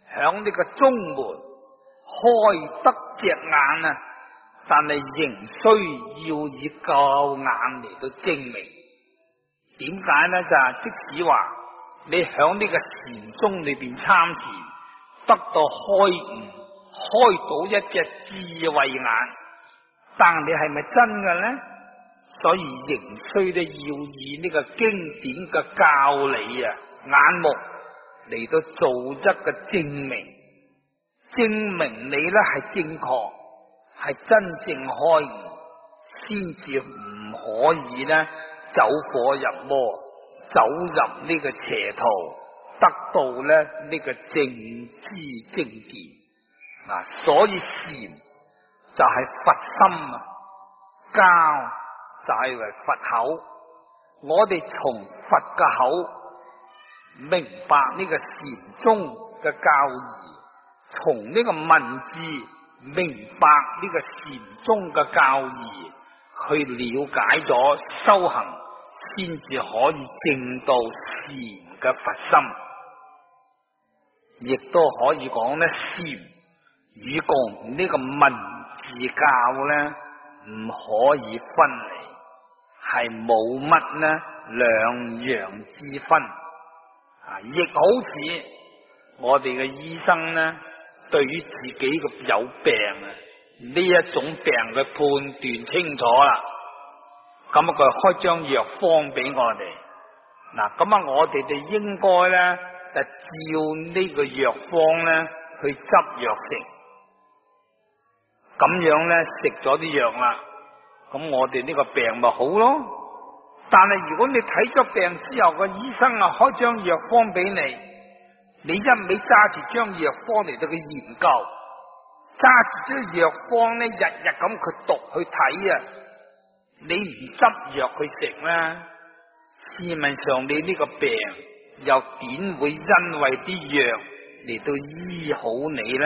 響呢個中門開得隻眼啊，但係仍需要以舊眼嚟到證明。點解呢？就係即使話你響呢個禪宗裏邊參禪，得到開悟，開到一隻智慧眼，但你係咪真嘅呢？所以仍需咧要以呢個經典嘅教理啊眼目嚟到做一個證明，證明你咧係正確，係真正開悟，先至唔可以咧走火入魔，走入呢個邪途，得到咧呢個正知正見。所以禪就係佛心啊，教就係為佛口。我哋從佛嘅口明白呢個禪宗嘅教義，從呢個文字明白呢個禪宗嘅教義，去了解咗修行，先至可以證到禪嘅佛心。亦都可以講呢，禪與共呢個文字教呢，唔可以分離，係冇乜呢兩樣之分。亦好似我哋嘅醫生呢，對於自己嘅有病呢一種病嘅判斷清楚啦，咁佢開張藥方俾我哋。咁我哋應該呢，就照呢個藥方呢去執藥食，咁樣呢，食咗啲藥啦，咁我哋呢個病咪好咯。但係如果你睇咗病之後，個醫生開張藥方俾你，你一味揸住張藥方嚟到去研究，揸住張藥方呢日日咁去讀去睇啊，你唔執藥去食啦，試問上你呢個病又點會因為啲藥嚟到醫好你呢？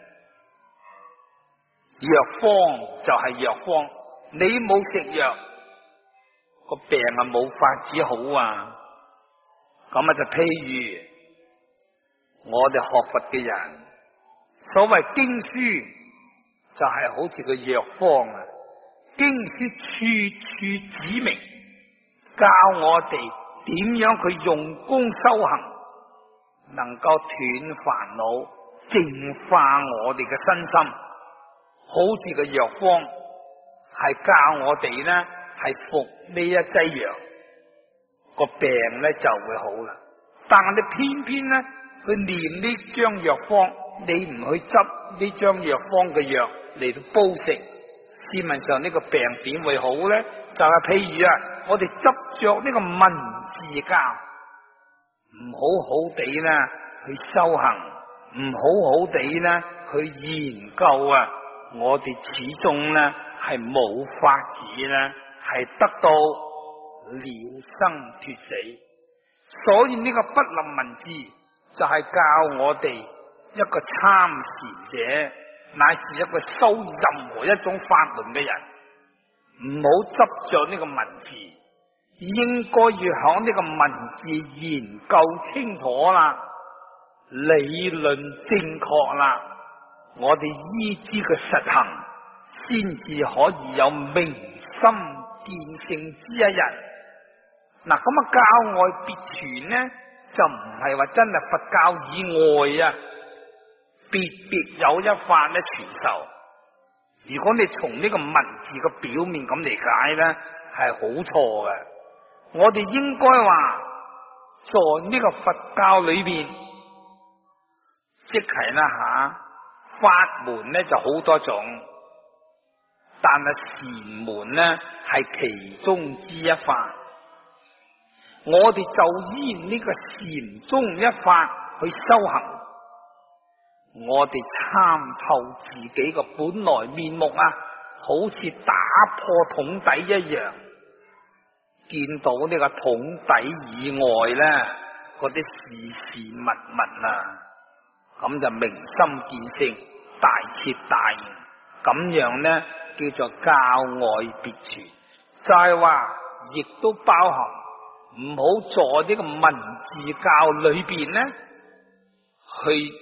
藥方就係藥方，你冇食藥，個病冇法子好啊。咁就譬如我哋學佛嘅人，所謂經書就係好似個藥方啊，經書處處指明，教我哋點樣去用功修行，能夠斷煩惱，淨化我哋嘅身心。好似個藥方係教我哋呢，係服呢一劑藥，個病呢就會好啦。但係你偏偏呢去念呢張藥方，你唔去執呢張藥方嘅藥嚟到煲食，試問上呢個病點會好呢？就係譬如我哋執着呢個文字教，唔好好地呢去修行，唔好好地呢去研究我哋始終呢係冇法子呢係得到了生脫死。所以呢個不立文字就係教我哋一個參禪者，乃至一個修任何一種法門嘅人，唔好執着呢個文字，應該要響呢個文字研究清楚啦，理論正確啦，我哋依之嘅實行，先至可以有明心見性之一日。咁教外別傳呢，就唔係話真係佛教以外別有一法咧傳授。如果你從呢個文字嘅表面咁嚟解呢，係好錯嘅。我哋應該話，在呢個佛教裏邊，即係啦法門呢就好多種，但係禪門呢係其中之一法。我哋就依呢個禪宗一法去修行，我哋參透自己嘅本來面目好似打破桶底一樣，見到呢個桶底以外呢嗰啲事事物物咁就明心見性，大徹大悟，咁樣呢叫做教外別傳，就係話亦都包含唔好在呢個文字教裏邊呢去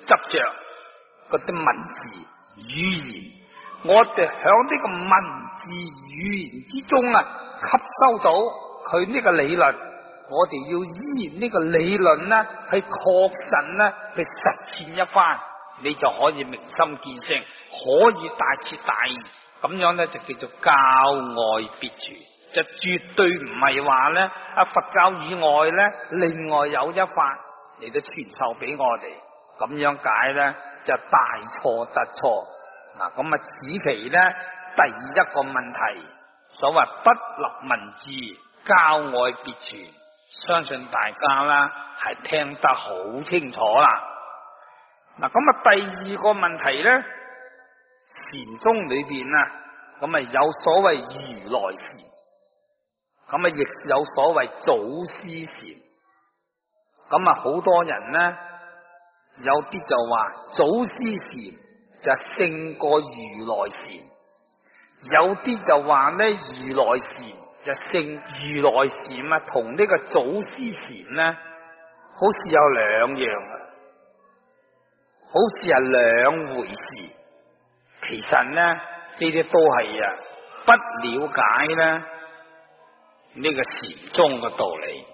執着嗰啲文字語言，我哋響呢個文字語言之中啊，吸收到佢呢個理論，我哋要依呢個理論呢，去確實呢，去實踐一番，你就可以明心見性，可以大徹大義，咁樣呢，就叫做教外別傳，就絕對唔係話呢，佛教以外呢，另外有一法嚟到傳授俾我哋，咁樣解呢，就大錯特錯。嗱，咁啊，此其呢第一個問題，所謂不立文字，教外別傳，相信大家啦係聽得好清楚啦。嗱，咁啊，第二個問題呢，禪宗裏邊啊，咁啊有所謂如來禪，咁啊亦有所謂祖師禪，咁啊好多人呢，有啲就話祖師禪就勝過如來禪，有啲就話呢如來禪就勝如來禪啊，同呢個祖師禪呢，好似有兩樣，好似係兩回事。其實呢，呢啲都係不了解呢個禪宗嘅道理。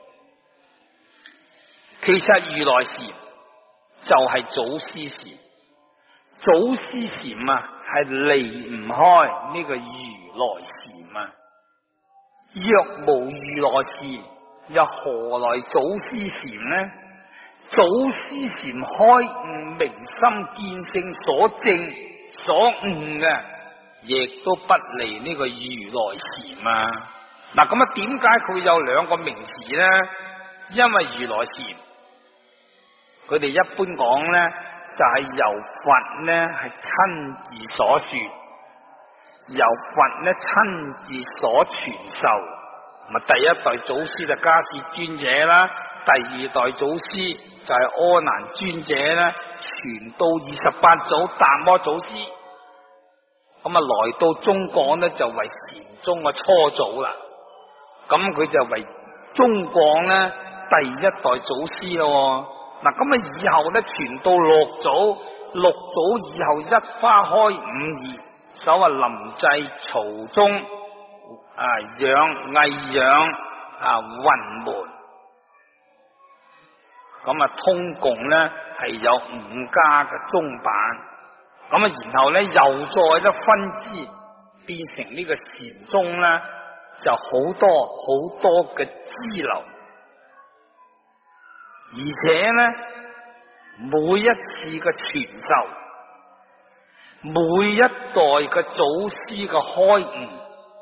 其實如來禪就係祖師禪。祖師禪啊，係離唔開呢個如來禪啊。若無如來禪，又何來祖師禪呢？祖師禪開悟明心見性所證所悟嘅，亦都不離呢個如來禪啊。嗱，咁啊，點解佢有兩個名詞呢？因為如來禪，佢哋一般講呢，就係由佛呢係親自所說，由佛呢親自所傳授。咁第一代祖師就迦葉尊者啦，第二代祖師就係阿難尊者啦，傳到28祖達摩祖師。咁啊來到中國呢，就為禪宗嘅初祖啦。咁佢就為中國呢第一代祖師咯。嗱，咁啊以後咧傳到六祖，六祖以後一花開五葉，所謂臨濟曹宗魏揚雲門，咁啊通共咧係有5家嘅宗版，咁啊然後咧又再一分支變成呢個禪宗咧，就好多嘅支流。而且呢，每一次嘅傳授，每一代嘅祖師嘅開悟，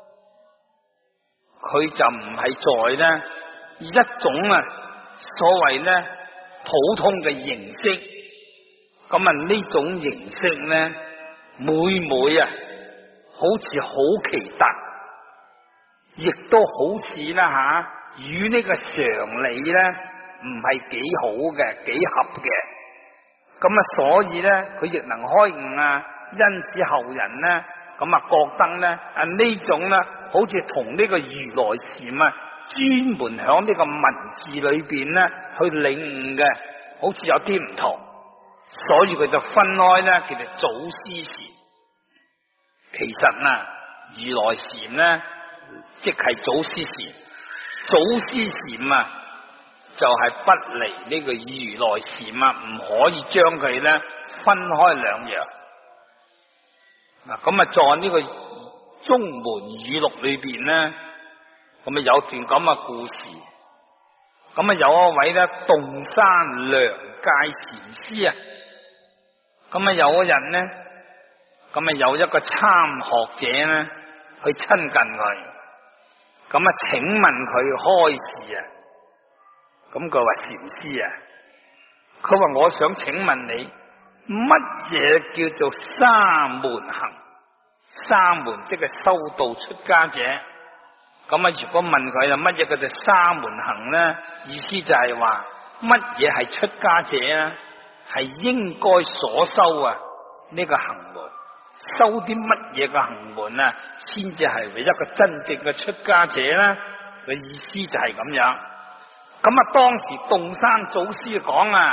佢就唔係在呢一種所謂呢普通嘅形式。咁啊呢種形式呢，每好似好奇特，亦都好似啦與呢個常理呢唔係幾好嘅，幾合嘅。咁啊，所以咧，佢亦能開悟啊。因此後人咧，咁啊覺得咧呢種咧，好似同呢個如來禪專門響呢個文字裏邊咧去領悟嘅，好似有啲唔同。所以佢就分開咧，叫做祖師禪。其實如來禪咧，即係祖師禪。祖師禪就係不離呢個如來禪，唔可以將佢咧分開兩樣。嗱，咁在呢個中門語錄裏邊咧，咁有段咁嘅故事。咁有一位咧洞山良介禪師咁有一人咧，咁有一個參學者咧去親近佢，咁請問佢開示咁佢話禪師佢話我想請問你，乜嘢叫做沙門行？沙門即係修道出家者。咁如果問佢乜嘢叫做沙門行呢？意思就係話乜嘢係出家者係應該所修呢個行門，修啲乜嘢嘅行門先至係為一個真正嘅出家者呢？嘅意思就係咁樣。咁當時洞山祖師講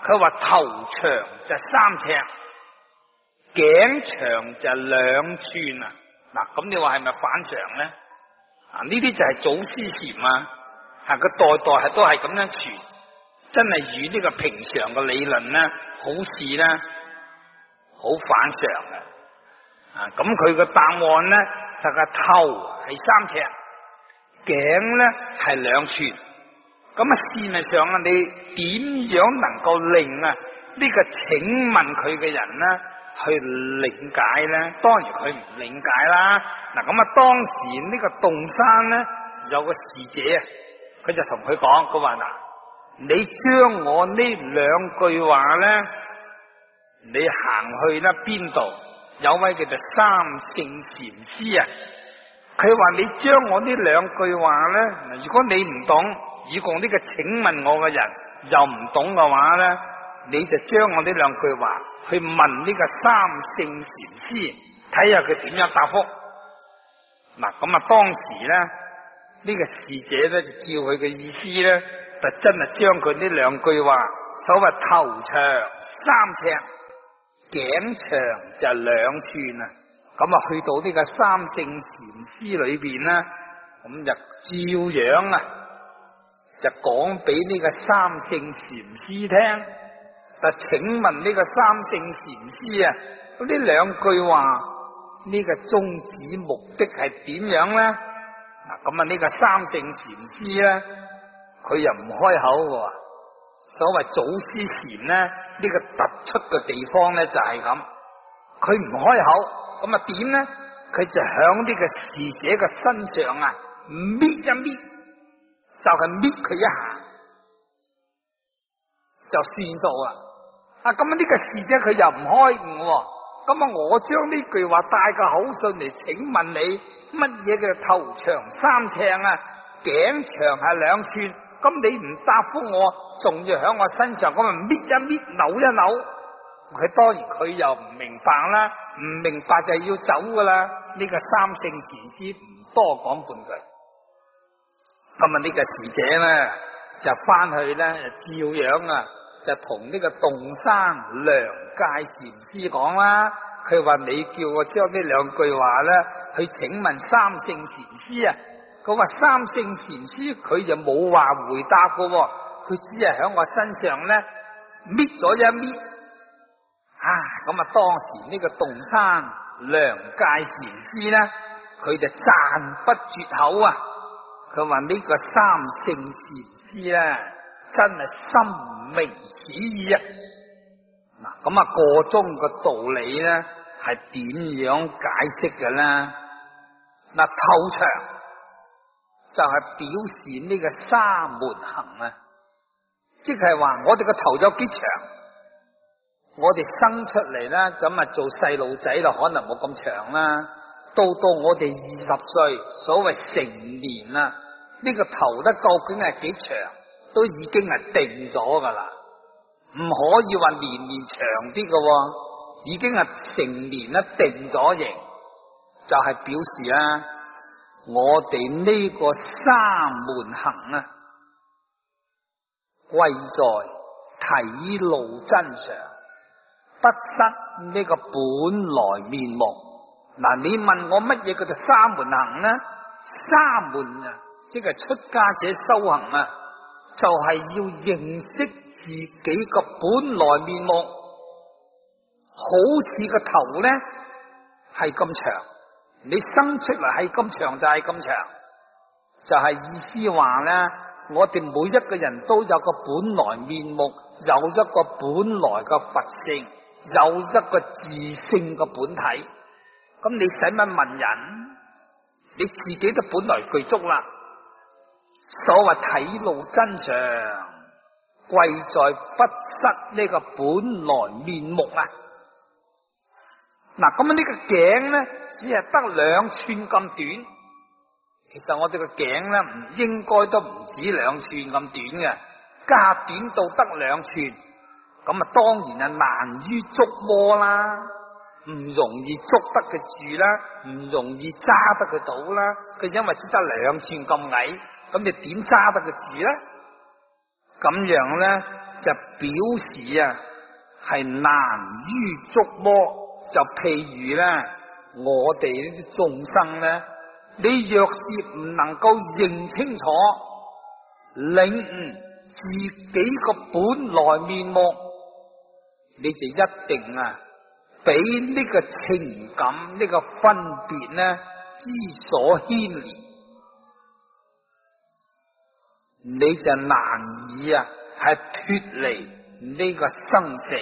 佢話頭長就3尺，頸長就2寸啊！嗱，咁你話係咪反常咧？啊，呢啲就係祖師禪啊！係佢代代係都係咁樣傳，真係與呢個平常嘅理論咧，好似咧好反常嘅。啊，咁佢嘅答案咧就係頭係3尺，頸咧係2寸。咁啊，事實上啊，你點樣能夠令啊呢個請問佢嘅人咧去理解咧？當然佢唔理解啦。嗱，咁啊，當時呢個洞山咧有個侍者啊，佢就同佢講，佢話嗱，你將我呢2句話咧，你行去咧邊度？有位叫做三聖禪師啊，佢話你將我呢2句話咧，如果你唔懂，如果呢個請問我嘅人又唔懂嘅話咧，你就將我呢2句話去問呢個三聖禪師，睇下佢點樣答覆。嗱，咁啊，當時咧呢個侍者咧就照佢嘅意思咧，就真係將佢呢2句話，所謂頭長3尺，頸長就2寸啊。咁啊，去到呢個三聖禪師裏邊咧，咁就照樣啊，就講俾呢個三聖禪師聽。就請問呢個三聖禪師啊，咁呢2句話呢個宗旨目的係點樣咧？嗱，咁啊呢個三聖禪師咧，佢又唔開口嘅。所謂祖師禪咧，呢個突出嘅地方咧就係咁，佢唔開口，咁啊點咧？佢就響呢個侍者嘅身上啊搣一搣，就係搣佢一下就算數啦。啊，咁啊呢個侍者佢又唔開悟，咁啊我將呢句話帶個口信嚟請問你，乜嘢叫頭長3尺啊，頸長係2寸，咁你唔答覆我，仲要響我身上咁啊搣一搣，扭一扭，佢當然佢又唔明白啦，唔明白就要走噶啦。呢個三聖禪師唔多講半句，咁啊呢個侍者咧就翻去咧照樣啊。就同呢個洞山良介禪師講啦，佢話你叫我將呢2句話咧去請問三聖禪師啊，佢話三聖禪師佢就冇話回答噶，佢只係響我身上咧搣咗一搣，咁啊當時呢個洞山良介禪師咧，佢就讚不絕口啊，佢話呢個三聖禪師咧真係深明此意啊！嗱，咁啊個中嘅道理咧係點樣解釋嘅咧？嗱，頭長就係表示呢個沙門行啊，即係話我哋個頭有幾長，我哋生出嚟咧咁啊做細路仔就可能冇咁長啦，到我哋20歲，所謂成年啦，呢個頭咧究竟係幾長？都已經係定咗噶啦，唔可以話年年長啲嘅，已經係成年啦，定咗型，就係表示啦，我哋呢個沙門行啊，貴在體露真相，不失呢個本來面目。嗱，你問我乜嘢叫做沙門行呢？沙門啊，即係出家者修行啊，就係要認識自己個本來面目，好似個頭咧係咁長，你生出嚟係咁長就係咁長，就係意思話咧，我哋每一個人都有個本來面目，有一個本來嘅佛性，有一個自性嘅本體，咁你使乜問人？你自己都本來具足啦。所謂體露真相，貴在不失呢個本來面目啊！嗱，咁呢個頸咧，只係得2寸咁短。其實我哋個頸咧，唔應該都唔止2寸咁短嘅，加短到得2寸，咁啊當然係難於捉摸啦，唔容易捉得佢住啦，唔容易揸得佢到啦。佢因為只得2寸咁矮。咁你點揸得佢住咧？咁樣咧就表示啊係難於捉摸。就譬如咧，我哋呢啲眾生咧，你若是唔能夠認清楚、領悟自己個本來面目，你就一定啊俾呢個情感、呢個分別咧之所牽連，你就難以啊係脫離呢個生死，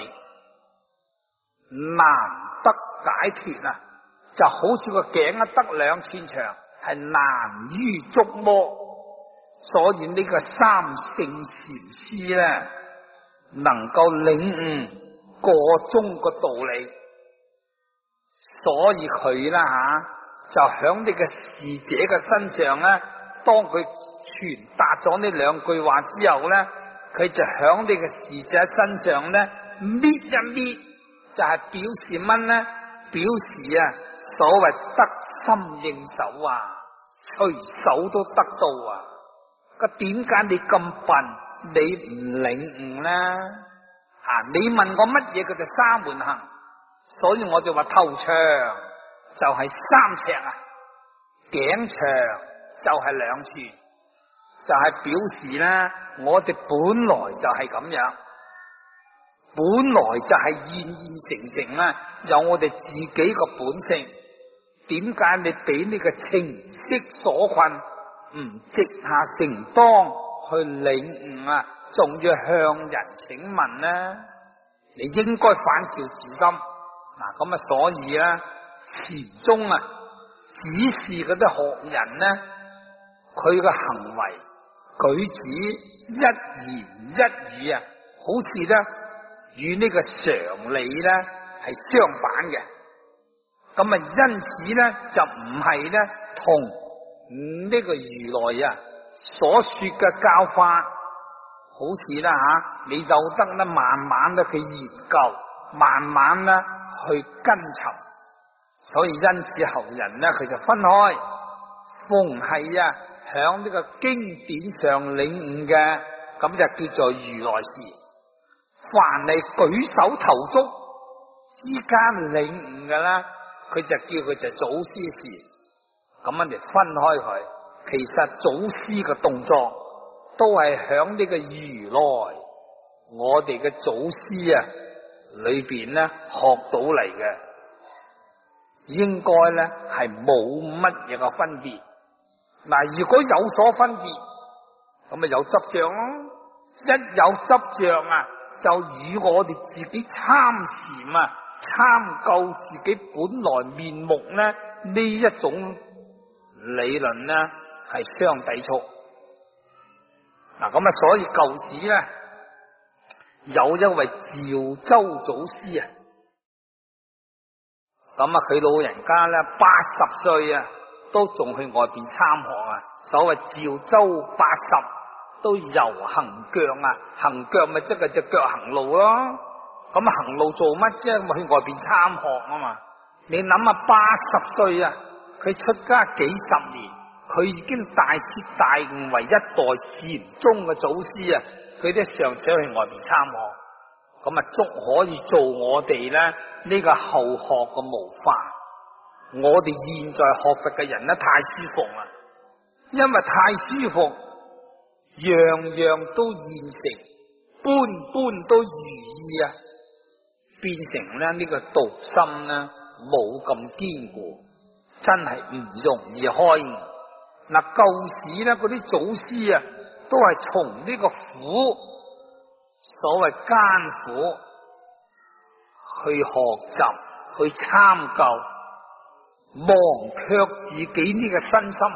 難得解脫啊！就好似個頸啊得兩寸長，係難於捉摸。所以呢個三聖禪師咧，能夠領悟個中個道理，所以佢啦就響呢個侍者嘅身上咧，當佢傳達咗呢兩句話之後咧，佢就響呢個侍者身上咧搣一搣，就係表示乜咧？表示啊，所謂得心應手啊，隨手都得到啊。咁點解你咁笨，你唔領悟咧？你問我乜嘢叫做沙門行？所以我就話頭長就係3尺啊，頸長就係2寸，就係表示咧，我哋本來就係咁樣，本來就係現現成成啦，有我哋自己個本性。點解你俾呢個情色所困，唔直下承當去領悟啊？仲要向人請問呢？你應該反照自心。咁啊，所以咧，禪宗啊，指示嗰啲學人呢，佢嘅行為舉止、一言一語啊，好似咧與呢個常理咧係相反嘅。咁啊，因此咧就唔係咧同呢個如來啊所說嘅教法，好似啦你有得咧慢慢咧去研究，慢慢咧去跟尋。所以因此後人咧佢就分開，逢係啊響呢個經典上領悟嘅，咁就叫做如來事；凡係舉手投足之間領悟嘅啦，佢就叫佢就祖師事。咁樣嚟分開佢，其實祖師嘅動作都係響呢個如來我哋嘅祖師啊裏邊咧學到嚟嘅，應該咧係冇乜嘢嘅分別。如果有所分別，咁咪有執着咯。一有執着啊，就與我哋自己參禪啊、參究自己本來面目咧呢一種理論咧係相抵觸。咁啊，所以舊時咧有一位趙州祖師啊，咁啊佢老人家咧80歲啊，都仲去外邊參學啊。所謂趙州80都遊行腳啊，行腳咪即係隻腳行路咯。咁啊行路做乜啫？咪去外邊參學啊嘛。你諗下80歲啊，佢出家幾十年，佢已經大徹大悟為一代禪宗嘅祖師啊，佢都尚且去外邊參學，咁啊足可以做我哋咧呢個後學嘅模範。我哋現在學佛嘅人咧太舒服啦，因為太舒服，樣樣都現成，般般都如意啊，變成咧呢個道心咧冇咁堅固，真係唔容易開悟。舊時咧嗰啲祖師啊，都係從呢個苦，所謂艱苦去學習，去參究，忘卻自己呢個身心，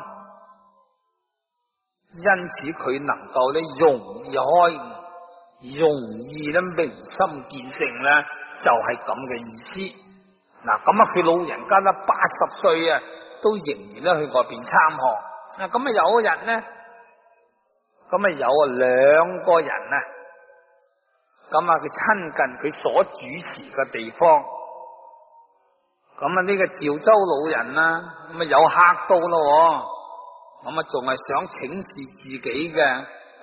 因此佢能夠咧容易開悟，容易咧明心見性咧，就係咁嘅意思。佢老人家咧80歲啊，都仍然咧去外邊參學。咁啊有人咧，咁啊有2個人啊，咁啊佢親近佢所主持嘅地方。咁啊呢個趙州老人啦，咁啊有客到咯，咁啊仲係想請示自己嘅，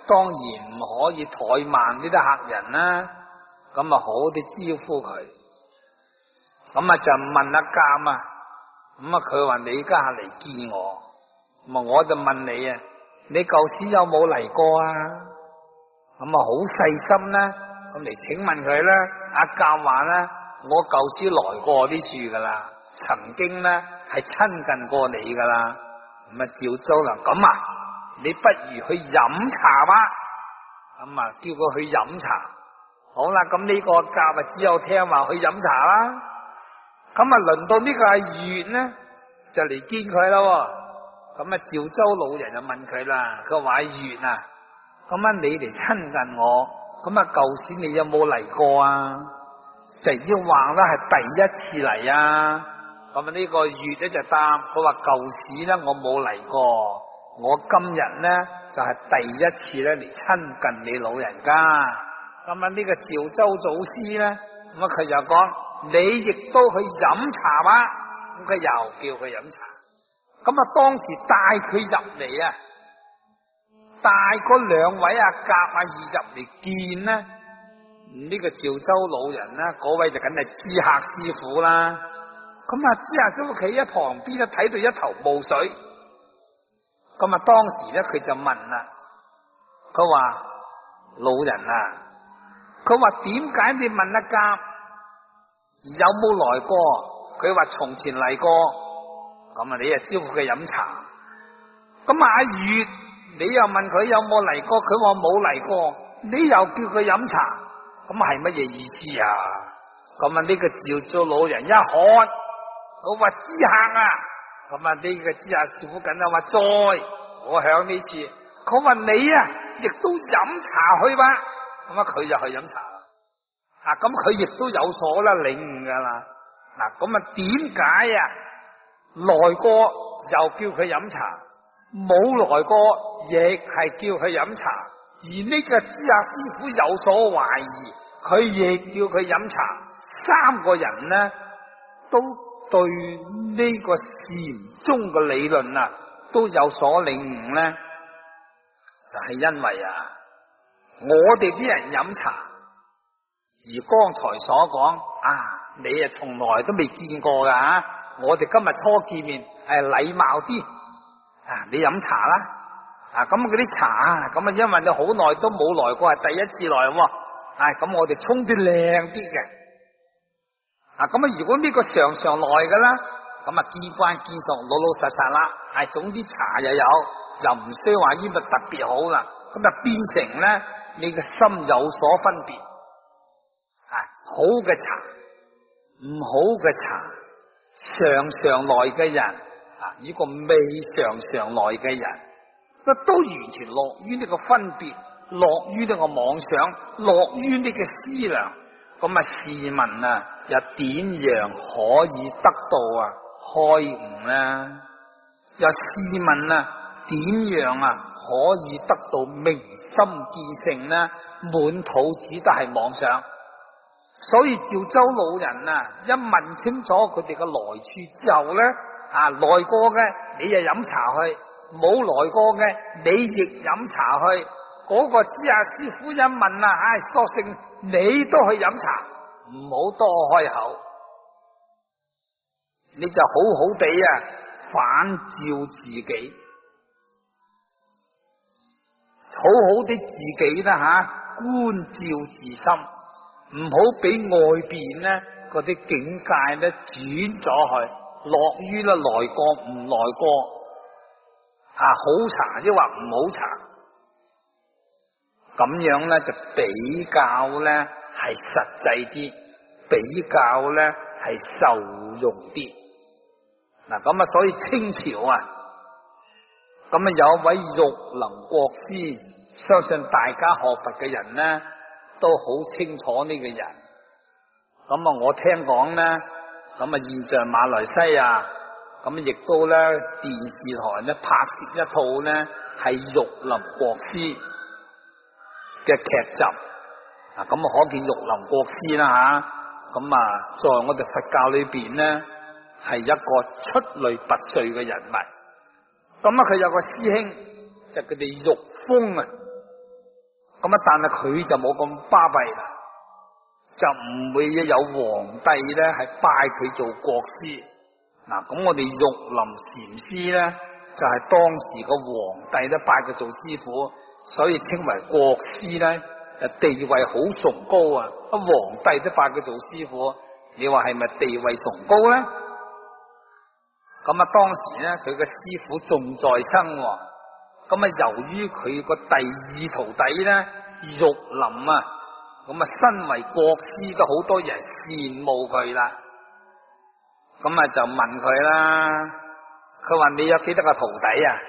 當然唔可以怠慢呢啲客人啦，咁啊好啲招呼佢，咁啊就問阿監啊，咁啊佢話你家下嚟見我，咁啊我就問你啊，你舊時有冇嚟過啊？咁啊好細心啦，咁嚟請問佢啦，阿監話啦，我舊時來過呢處噶啦，曾經咧係親近過你噶啦，咁啊趙州啦，咁啊你不如去飲茶吧，咁啊叫佢去飲茶。好啦，咁呢個甲啊只有聽話去飲茶啦。咁啊輪到呢個阿月呢，就嚟見佢啦。咁啊趙州老人就問佢啦，佢話阿月啊，咁啊你嚟親近我，咁啊舊時你有冇嚟過啊？就要話啦係第一次嚟啊。咁啊呢個月咧就答，佢話舊時咧我冇嚟過。我今日呢，就係第一次咧嚟親近你老人家，咁啊呢個趙州祖師咧，咁啊佢就講你亦都去飲茶吧，咁佢又叫佢飲茶，咁啊當時帶佢入嚟啊，帶嗰兩位阿甲阿二入嚟見呢，呢個趙州老人呢，嗰位就梗係知客師傅啦，咁啊知客師傅企喺旁邊咧睇到一頭霧水。咁啊，當時咧佢就問啦，佢話老人啊，佢話點解你問阿甲有冇來過？佢話從前嚟過，咁啊你啊招呼佢飲茶。咁啊阿月你又問佢有冇嚟過？佢話冇嚟過，你又叫佢飲茶，咁係乜嘢意思啊？咁啊呢個趙州老人一喝，佢話知客啊！咁啊呢個知客師傅緊啊話再我響呢次，佢話你啊亦都飲茶去吧，咁啊佢就去飲茶啦。啊咁佢亦都有所啦領悟噶啦。嗱咁啊點解啊來過又叫佢飲茶，冇來過亦係叫佢飲茶？而呢個知客師傅有所懷疑，佢亦叫佢飲茶。三個人呢都對呢個禪宗嘅理論啊，都有所領悟呢，就係因為啊，我哋啲人飲茶，而剛才所講啊，你啊從來都未見過噶吓，我哋今日初見面，禮貌啲啊，你飲茶啦，啊咁嗰啲茶啊，咁啊因為你好耐都冇來過，係第一次來喎，咁我哋沖啲靚啲嘅。咁啊！如果呢個常常來噶啦，咁啊見慣見熟，老老實實啦。總之茶又有，又唔需要話呢個特別好啦。咁啊變成咧，你嘅心有所分別。好嘅茶，唔好嘅茶，常常來嘅人，呢個未常常來嘅人，都完全落於呢個分別，落於呢個妄想，落於呢個思量。咁啊，試問啊，又點樣可以得到開悟呢？又試問啊，點樣可以得到明心見性呢？滿肚子都係妄想。所以趙州老人一問清楚佢哋嘅來處之後咧，來過嘅你就飲茶去，冇來過嘅你亦飲茶去。嗰個知客師傅一問索性你都去飲茶，唔好多開口，你就好好地反照自己，好好地自己觀照自心，唔好俾外邊呢嗰啲境界呢轉咗去，落於啦來過唔來過，好茶抑或唔好茶。咁樣咧就比較咧係實際啲，比較咧係受用啲。咁所以清朝咁有一位玉林國師，相信大家學佛嘅人咧都好清楚呢個人。我聽講咧，現在馬來西亞亦都咧電視台咧拍攝一套咧係玉林國師嘅劇集，可見玉林國師啦在我哋佛教裏邊呢係一個出類拔萃嘅人物。佢有個師兄就叫做玉峰咁啊，但係佢就冇咁巴閉啦，就唔會有皇帝咧係拜佢做國師。嗱，咁我哋玉林禪師咧就係當時個皇帝咧拜佢做師傅，所以稱為國師咧，地位好崇高啊！皇帝都拜佢做師傅，你話係咪地位崇高咧？咁啊，當時咧佢嘅師傅仲在生，咁啊，由於佢個第二徒弟咧玉林啊，咁啊身為國師都好多人羨慕佢啦。咁啊就問佢啦，佢話你有幾多個徒弟啊？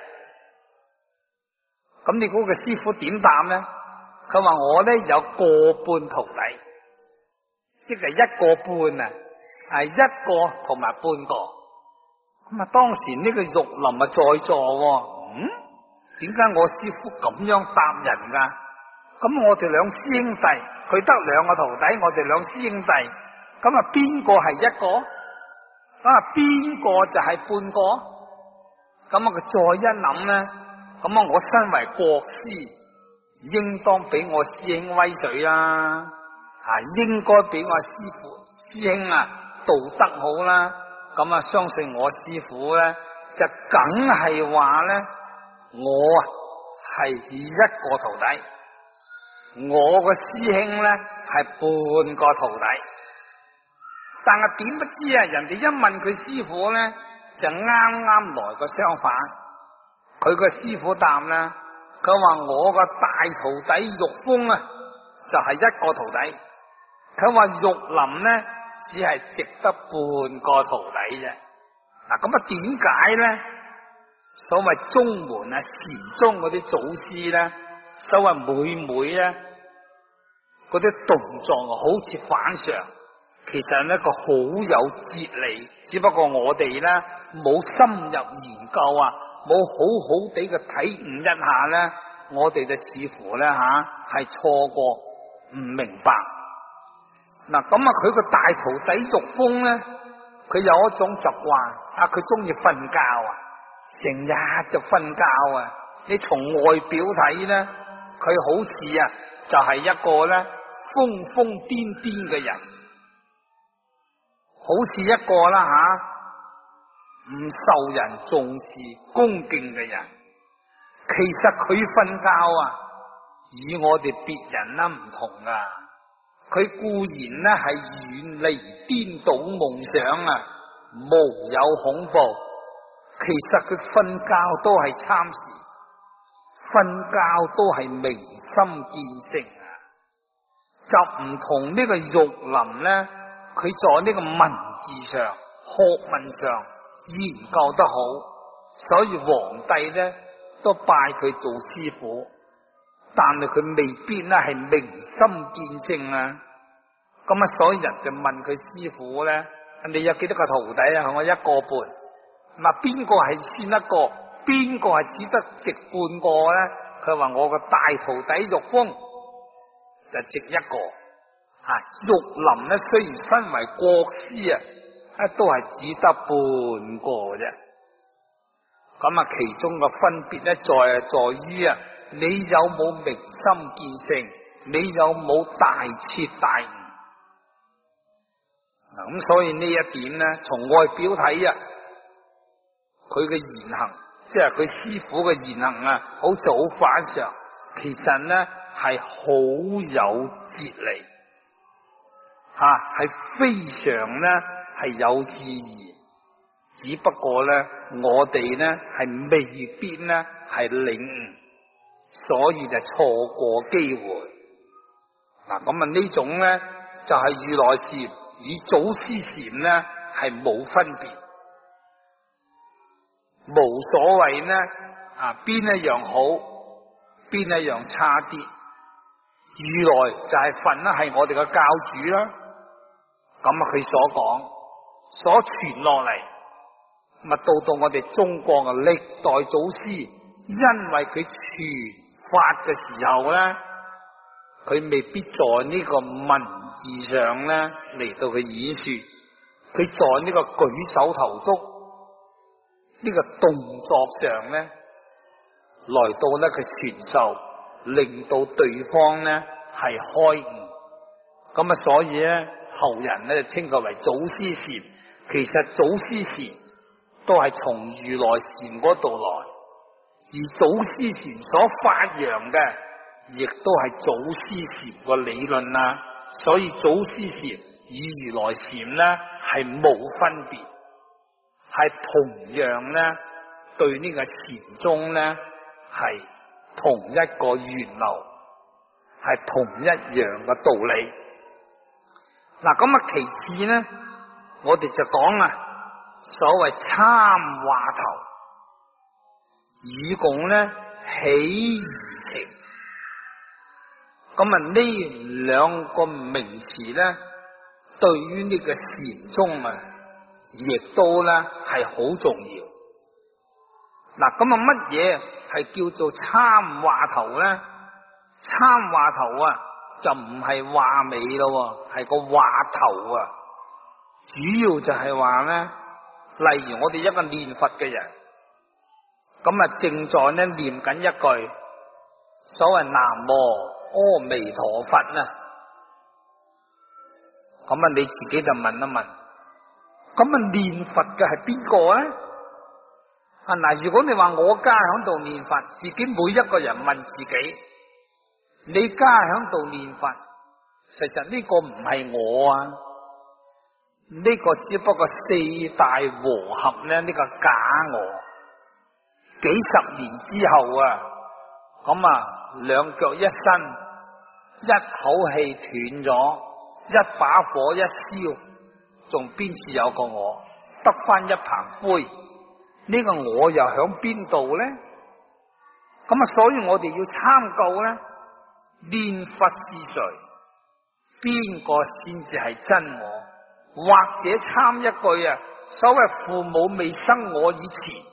咁你估個師傅點答咧？佢話我咧有個半徒弟，即係一個半啊，係一個同埋半個。咁啊，當時呢個玉林啊在座，點解我師傅咁樣答人噶？咁我哋兩師兄弟，佢得兩個徒弟，我哋兩師兄弟，咁啊邊個係一個？邊個就係半個？咁啊，佢再一諗咧，咁啊，我身為國師，應當俾我師兄威水啦，應該俾我師兄啊道德好啦。咁啊，相信我師傅咧，就梗係話咧，我啊係一個徒弟，我個師兄咧係半個徒弟。但係點不知啊，人哋一問佢師傅咧，就啱啱來個相反。佢個師傅答啦，佢話我個大徒弟玉峰啊，就係一個徒弟。佢話玉林咧，只係值得半個徒弟啫。嗱，咁啊，點解咧？所謂宗門啊，禪宗嗰啲祖師咧，所謂每咧，嗰啲動作啊，好似反常。其實呢個好有哲理，只不過我哋咧冇深入研究啊，冇好好地嘅體悟一下咧，我哋就似乎咧係錯過唔明白。嗱，咁啊，佢個大徒弟玉峰咧，佢有一種習慣，佢中意瞓覺啊，成日就瞓覺啊。你從外表睇咧，佢好似啊就係一個咧瘋瘋癲癲嘅人。好似一個啦唔受人重視恭敬嘅人。其實佢瞓覺啊，與我哋別人啦唔同啊。佢固然咧係遠離顛倒夢想啊，無有恐怖。其實佢瞓覺都係參禪，瞓覺都係明心見性啊。就唔同呢個玉林咧。佢在呢個文字上、學問上研究得好，所以皇帝咧都拜佢做師傅。但係佢未必咧係明心見性啊。咁啊，所以人就問佢師傅咧：你有幾多個徒弟啊？我一個半。嗱，邊個係算一個？邊個係只得值半個咧？佢話我個大徒弟玉峰就值一個。玉林咧雖然身為國師啊，都係只得半個啫。咁啊，其中嘅分別咧，在於啊，你有冇明心見性，你有冇大徹大悟。嗱，咁所以呢一點咧，從外表睇啊，佢嘅言行，即係佢師傅嘅言行啊，好似好反常，其實咧係好有哲理。係非常咧係有意義，只不過咧我哋咧係未必咧係領悟，所以就錯過機會。嗱，咁啊呢種咧就係如來禪與祖師禪咧係冇分別，無所謂咧邊一樣好，邊一樣差啲。如來就係佛啦，係我哋嘅教主啦。咁啊，佢所講所傳落嚟，咁啊到我哋中國嘅歷代祖師，因為佢傳法嘅時候咧，佢未必在呢個文字上咧嚟到佢演說，佢在呢個舉手投足呢個動作上咧，來到咧佢傳授， 令到對方呢係開悟。咁啊，所以咧後人咧就稱佢為祖師禪。其實祖師禪都係從如來禪嗰度來，而祖師禪所發揚嘅，亦都係祖師禪個理論啦。所以祖師禪與如來禪呢係冇分別，係同樣呢對呢個禪宗呢係同一個源流，係同一樣嘅道理。嗱，咁啊，其次呢，我哋就講啊，所謂參話頭，以共呢起疑情。咁啊，呢兩個名詞呢，對於呢個禪宗啊，亦都呢係好重要。嗱，咁啊，乜嘢係叫做參話頭呢？參話頭啊，就唔係話尾咯，係個話頭啊。主要就係話呢，例如我哋一個念佛嘅人，咁啊正在呢念緊一句所謂南無阿彌陀佛啊，咁啊你自己就問一問，咁啊念佛嘅係邊個呢？啊嗱，如果你話我家響度念佛，自己每一個人問自己，你家響度念佛，其實呢個唔係我啊，呢個只不過四大和合呢，呢個假我。幾十年之後啊，咁啊兩腳一伸，一口氣斷咗，一把火一燒，仲邊處有個我？得翻一棚灰，呢個我又響邊度呢？咁啊，所以我哋要參究呢，念佛是誰？邊個先至係真我？或者參一句啊，所謂父母未生我以前，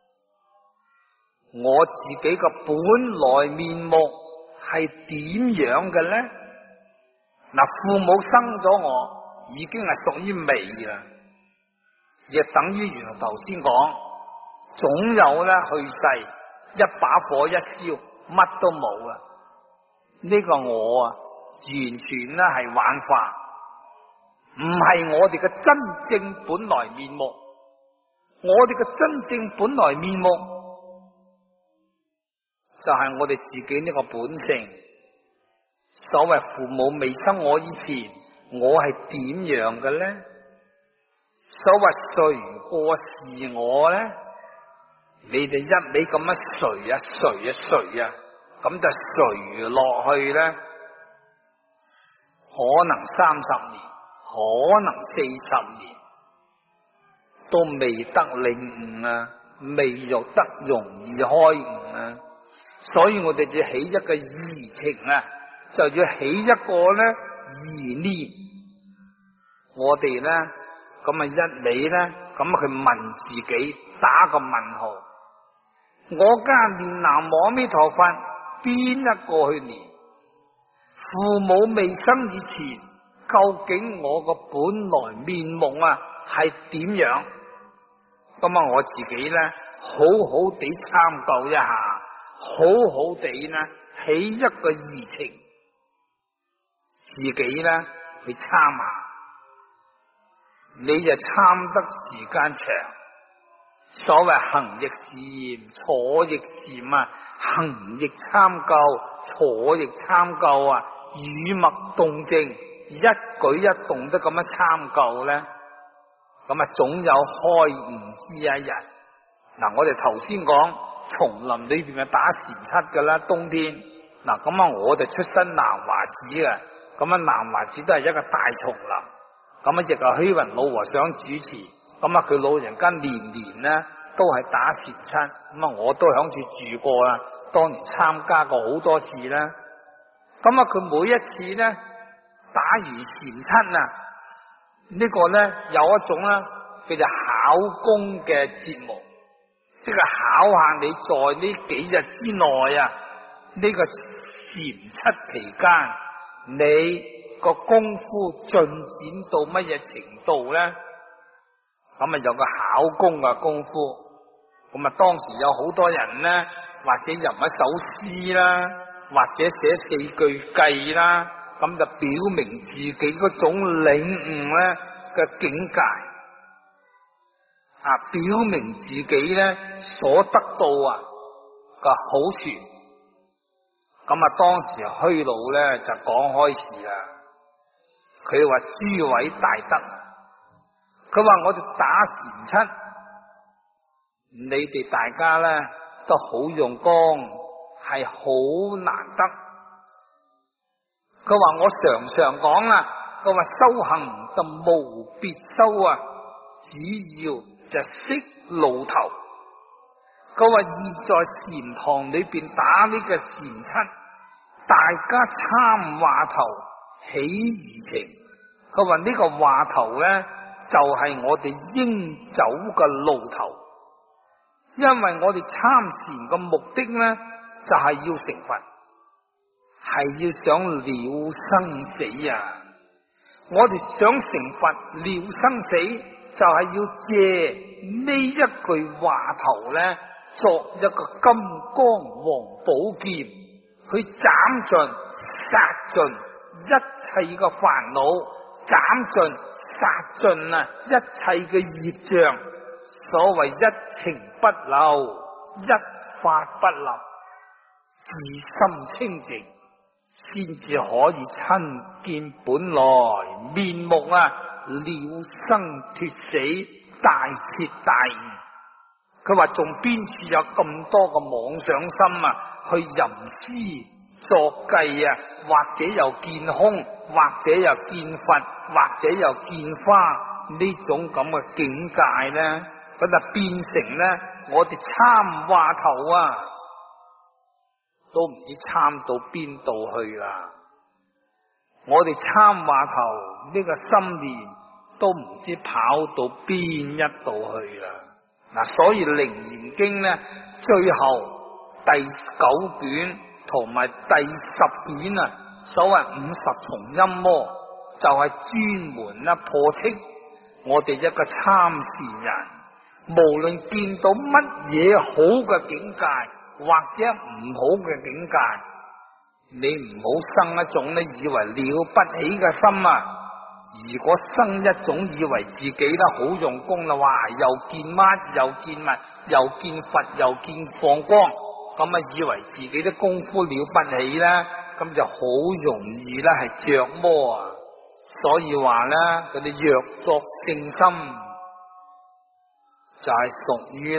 我自己個本來面目係點樣嘅呢？嗱，父母生咗我，已經係屬於微啦，亦等於原來頭先講，總有咧去世，一把火一燒，乜都冇啦。呢個我啊，完全咧係幻化，唔係我哋嘅真正本來面目。我哋嘅真正本來面目，就係我哋自己呢個本性。所謂父母未生我以前，我係點樣嘅呢？所謂誰過是我呢？你哋一味咁樣誰啊誰啊誰啊，咁就誰落去呢？可能30年，可能40年，都未得領悟啊，未有得容易開悟啊。所以我哋要起一個疑情啊，就要起一個咧疑念。我哋咧咁啊一味咧咁佢問自己，打個問號。我家念南無阿彌陀佛，邊一個去念？父母未生以前，究竟我個本來面目啊係點樣？咁啊我自己咧好好地參究一下，好好地呢起一個疑情，自己咧去參下，你就參得時間長。所謂行亦禪，坐亦禪啊，行亦參究，坐亦參究啊，語默動靜，一舉一動都咁樣參究咧，咁啊總有開悟之一日。嗱，我哋頭先講叢林裏邊嘅打禪七噶啦，冬天嗱，咁啊我就出身南華寺嘅，咁啊南華寺都係一個大叢林，咁啊亦係虛雲老和尚主持。咁啊，佢老人家年年呢都係打禪七，咁啊我都響處住過啦，當年參加過好多次啦。咁啊，佢每一次呢打完禪七啊，呢個呢有一種呢叫做考功嘅節目，即係考下你在呢幾日之內啊，呢個禪七期間你個功夫進展到乜嘢程度呢？咁啊有個考功嘅功夫，咁啊當時有好多人呢，或者吟一首詩啦， 或者寫4句偈啦，咁就表明自己嗰種領悟咧嘅境界，表明自己咧所得到嘅好處。咁當時虛老咧就講開事啦，佢話諸位大德，佢話我哋打禪七，你哋大家咧都好用功，係好難得。佢話我常常講佢話修行就無別修只要就識路頭。佢話現在禪堂裏邊打呢個禪七，大家參話頭起疑情。佢話呢個話頭咧就係我哋應走嘅路頭，因為我哋參禪嘅目的咧就係要成佛，係要想了生死啊！我哋想成佛了生死，就係要借呢一句話頭咧作一個金剛黃寶劍，去斬盡殺盡一切嘅煩惱，斬盡殺盡一切嘅業障。所謂一情不留，一法不立，自心清淨，先至可以親見本來面目了生脱死，大徹大悟。佢話仲邊處有咁多嘅妄想心去吟詩作計或者又見空，或者又見佛，或者又見花，呢種咁嘅境界呢，咁就變成呢，我哋參話頭都唔知參到邊度去啦。我哋參話頭呢個心念都唔知跑到邊一度去啦。所以《楞嚴經》呢，最後第9卷同埋第10卷所謂50重陰魔，就係專門破斥我哋一個參禪人，無論見到乜嘢好嘅境界或者唔好嘅境界，你唔好生一種以為了不起嘅心如果生一種以為自己好用功啦，哇，又見乜又見物，又見佛又見放光，咁以為自己啲功夫了不起啦，咁就好容易係着魔所以話嗰啲若作聖心就係屬於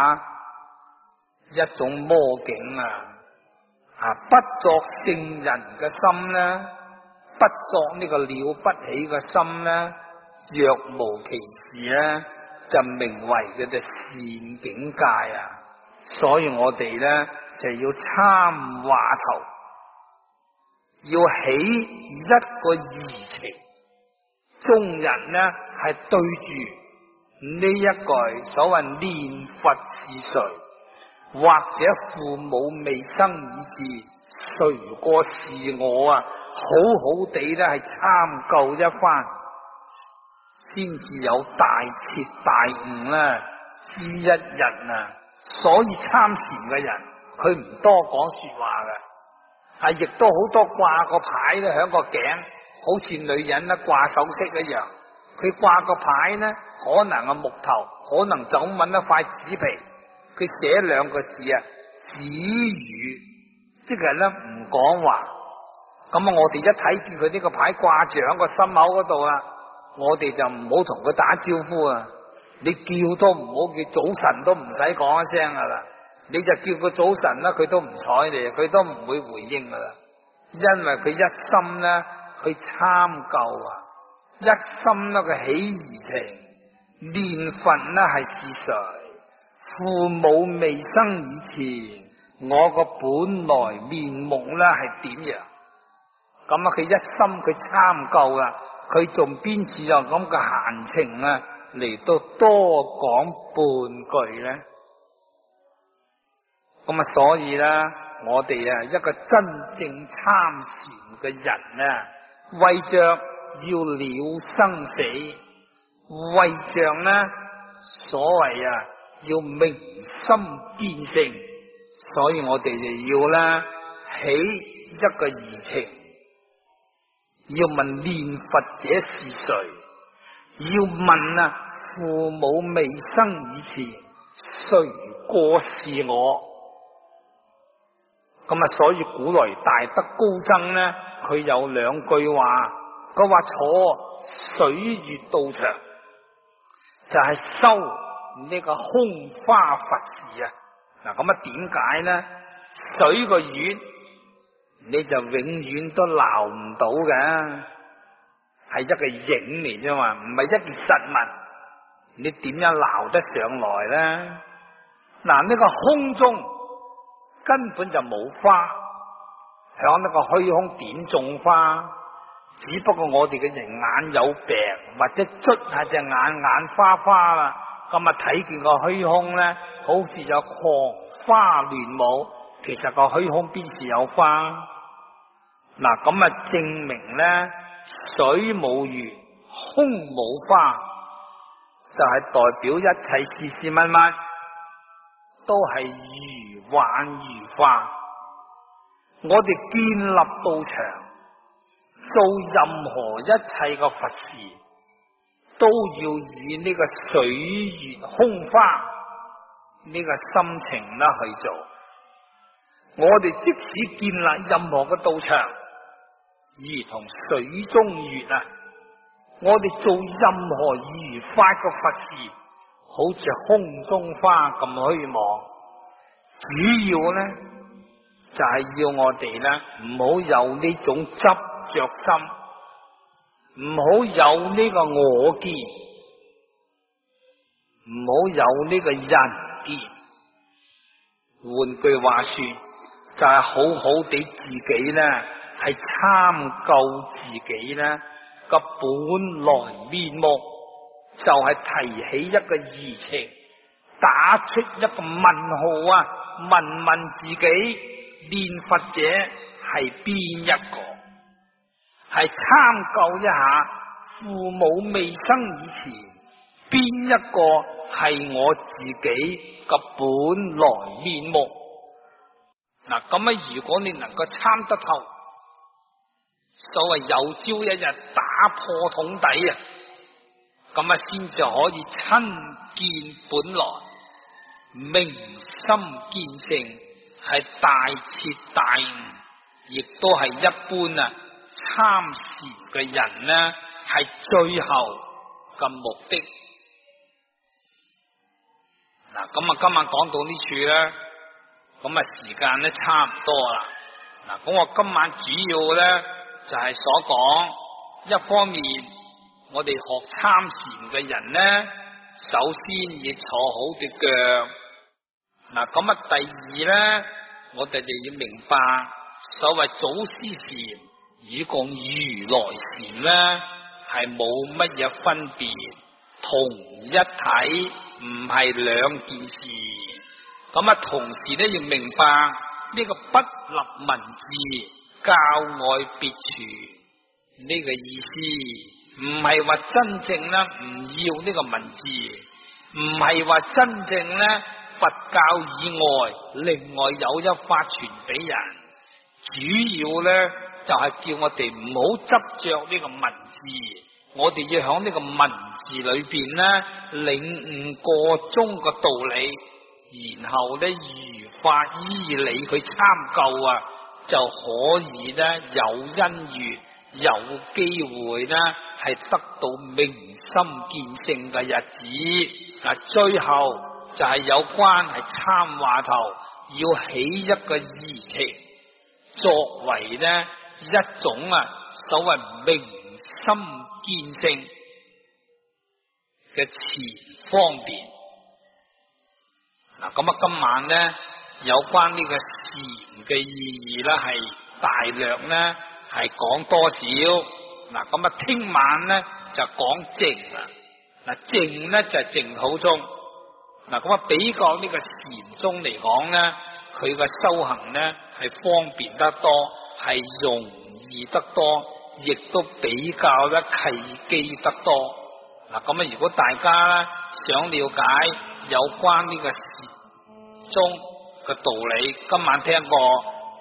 一種魔境不作聖人嘅心呢，不作呢個了不起嘅心呢，若無其事呢，就名為嘅就善境界所以我哋呢，就要參話頭，要起一個疑情，眾人呢係對住呢一句所謂念佛是誰，或者父母未生以至，誰個是我好好地咧係參究一番，先至有大徹大悟之一日所以參禪嘅人，佢唔多講說話嘅，亦都好多掛個牌咧響個頸，好似女人掛首飾一樣。佢掛個牌呢，可能木頭，可能就咁搵一塊紙皮，佢寫2個字止語，即係咧唔講話。咁我哋一睇見佢呢個牌掛住喺個心口嗰度我哋就唔好同佢打招呼你叫都唔好叫早晨，都唔使講一聲噶啦。你就叫佢早晨佢都唔睬你，佢都唔會回應噶啦。因為佢一心去參究一心佢起疑情，念佛係是誰，父母未生以前，我個本來面目係點樣？咁佢一心佢參究佢仲邊次有咁嘅閒情嚟到多講半句呢？咁所以我哋一個真正參禪嘅人為着要了生死，為着所謂要明心見性，所以我哋就要起一個疑情，要問念佛者是誰？要問啊，父母未生以前，誰過是我？咁啊，所以古來大德高僧呢，佢有兩句話，佢話坐水月道場，就係修呢個空花佛事啊。嗱，咁啊，點解呢？水個月你就永遠都撈唔到嘅，係一個影嚟啫嘛，唔係一件實物，你點樣撈得上來呢？嗱，呢個空中根本就冇花，響呢個虛空點種花？只不過我哋嘅人眼有病，或者捽下隻眼花花啦，咁啊睇見個虛空咧，好似有狂花亂舞，其實個虛空邊是有花？嗱，咁啊證明咧，水冇月，空冇花，就係代表一切事事物物都係如幻如化。我哋建立道場，做任何一切嘅佛事，都要以呢個水月空花呢個心情啦去做。我哋即使建立任何嘅道場，如同水中月啊，我哋做任何如法嘅佛事，好似空中花咁虛妄。主要呢，就係要我哋呢，唔好有呢種執着心，唔好有呢個我見，唔好有呢個人見。換句話說，就係好好地自己呢，係參究自己呢個本來面目，就係提起一個疑情，打出一個問號啊，問自己念佛者係邊一個？係參究一下父母未生以前，邊一個係我自己個本來面目？嗱，咁啊，如果你能夠參得透，所謂有朝一日打破桶底啊，咁啊，先至可以親見本來，明心見性，係大徹大悟，亦都係一般啊參禪嘅人呢，係最後嘅目的。嗱，咁啊，今晚講到呢處咧，咁啊，時間咧差唔多啦。嗱，咁我今晚主要咧就係所講，一方面我哋學參禪嘅人咧，首先要坐好隻腳。嗱，咁啊，第二咧，我哋就要明白所謂祖師禪與共如來禪咧，係冇乜嘢分別，同一體，唔係兩件事。咁啊，同時咧要明白呢個不立文字，教外別傳呢個意思，唔係話真正咧唔要呢個文字，唔係話真正咧佛教以外另外有一法傳俾人，主要咧就係叫我哋唔好執着呢個文字，我哋要響呢個文字裏邊咧領悟個中個道理，然後咧如法依理去參究啊，就可以咧有因緣有機會咧係得到明心見性嘅日子。嗱，最後就係有關係參話頭，要起一個疑情，作為呢一種啊所謂明心見性嘅前方便。嗱，咁啊，今晚呢有關呢個禪嘅意義咧，係大略呢係講多少。嗱，咁啊，聽晚呢就講靜啦。嗱，靜呢就係淨土宗。嗱，咁啊，比較呢個禪宗嚟講呢，佢嘅修行呢係方便得多，係容易得多，亦都比較咧契機得多。嗱，咁啊，如果大家咧想了解有關呢個禪宗嘅道理，今晚聽過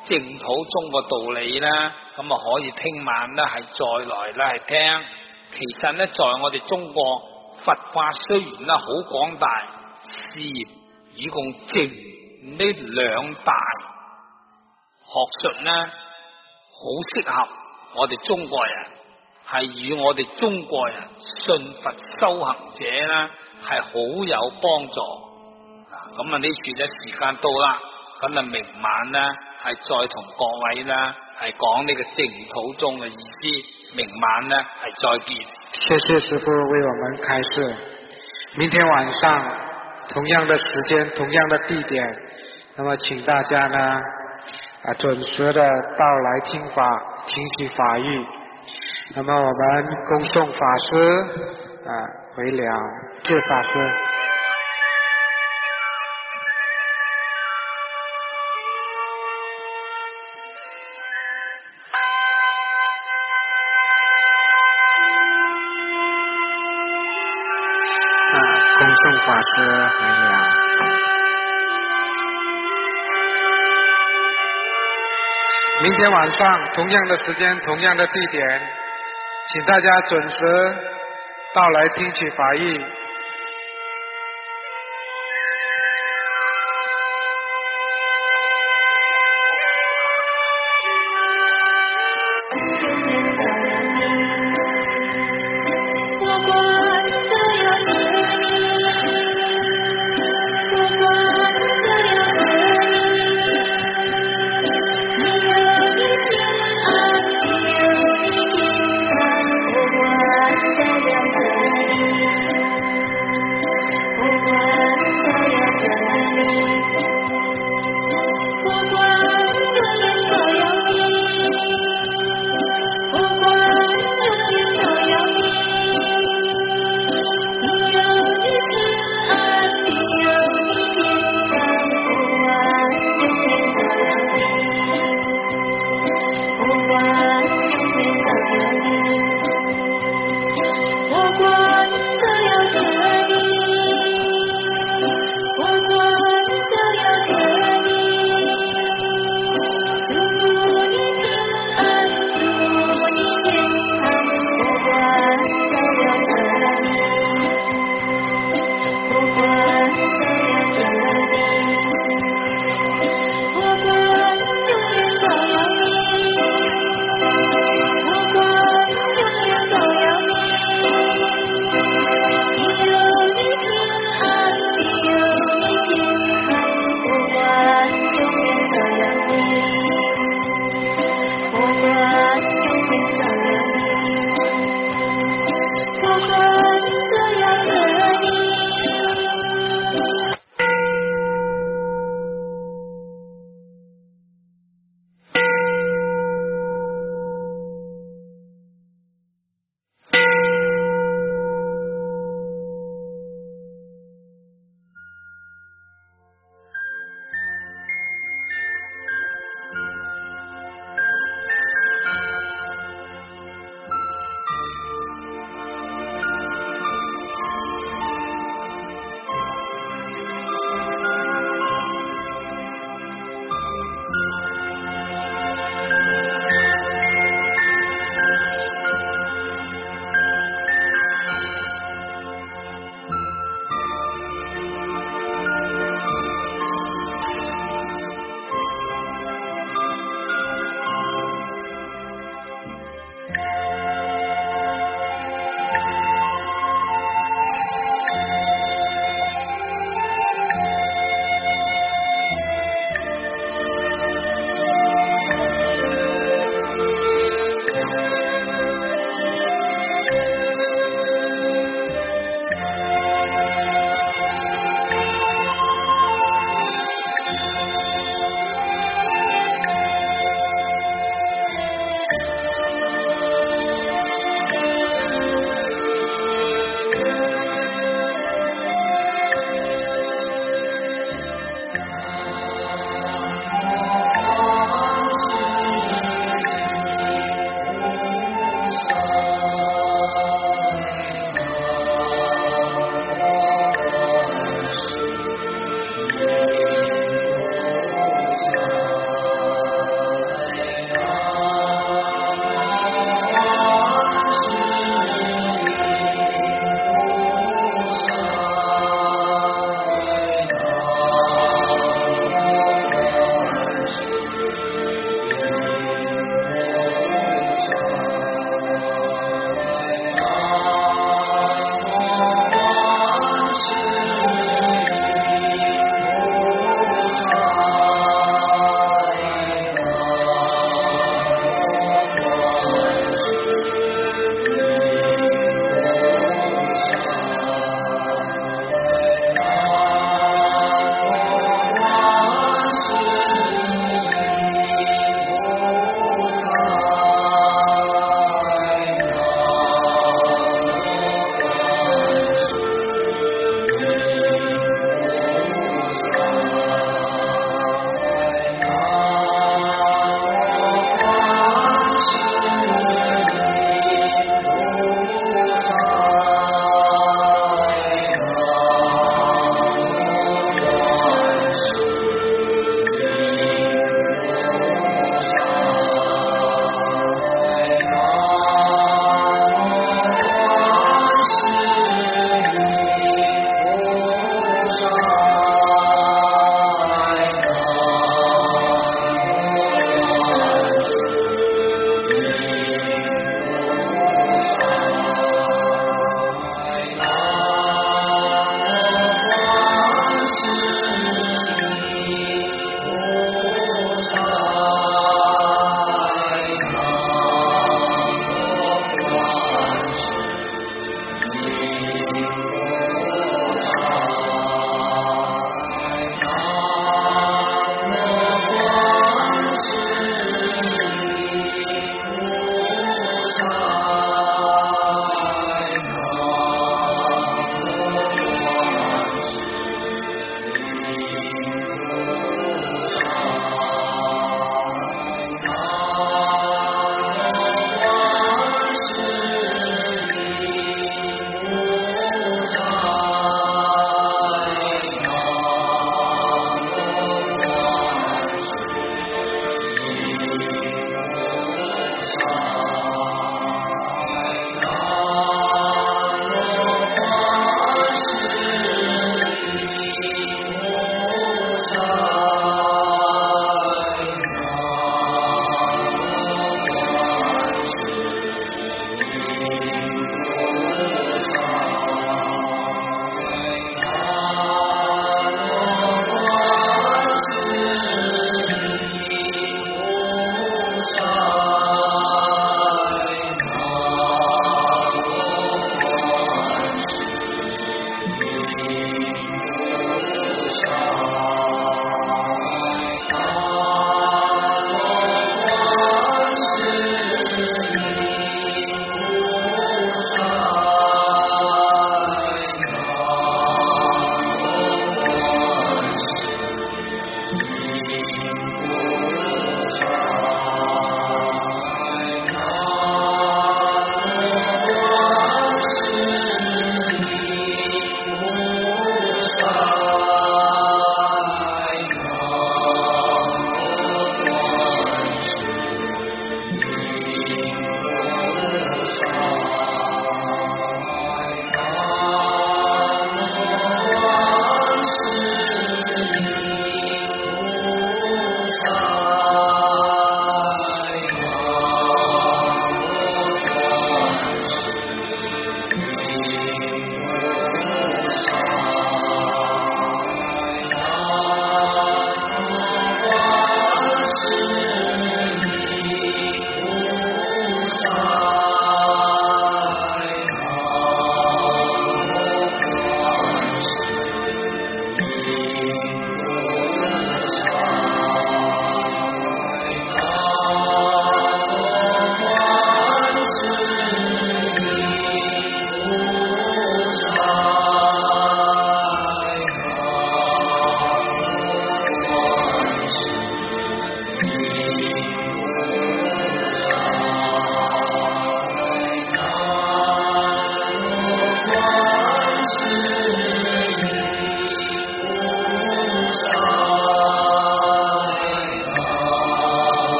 淨土宗個道理啦，咁啊可以聽晚咧係再來咧係聽。其實咧，在我哋中國佛法雖然咧好廣大，禪與共淨呢兩大學術咧，好適合我哋中國人，係與我哋中國人信佛修行者咧係好有幫助。咁啊呢處咧時間到啦，咁啊明晚咧係再同各位咧係講呢個淨土宗嘅意思。明晚呢係再見。 謝謝師父為我們開示。明天晚上同樣的時間，同樣的地點，那麼請大家呢準時的到來聽取法語。那麼我們恭送法師回了，謝法師。恭送法師回了。明天晚上同樣的時間，同樣的地點，請大家準時到來聽取法語。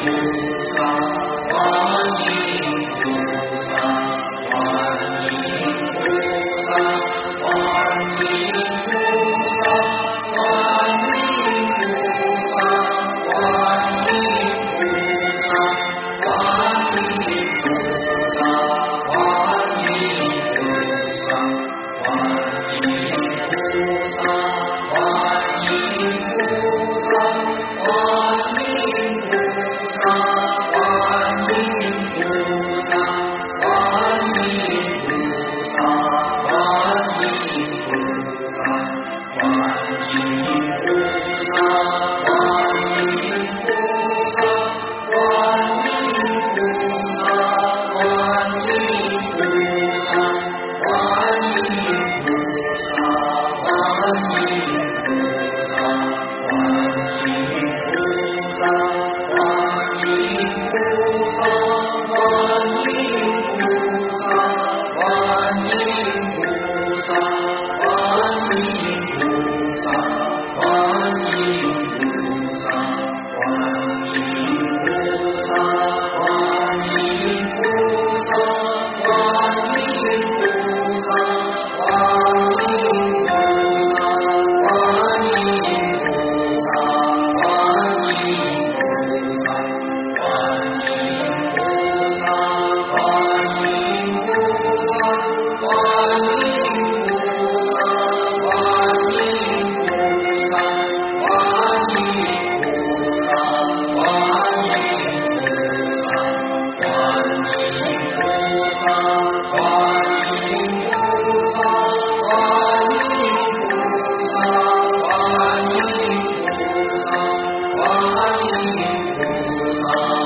观音菩萨。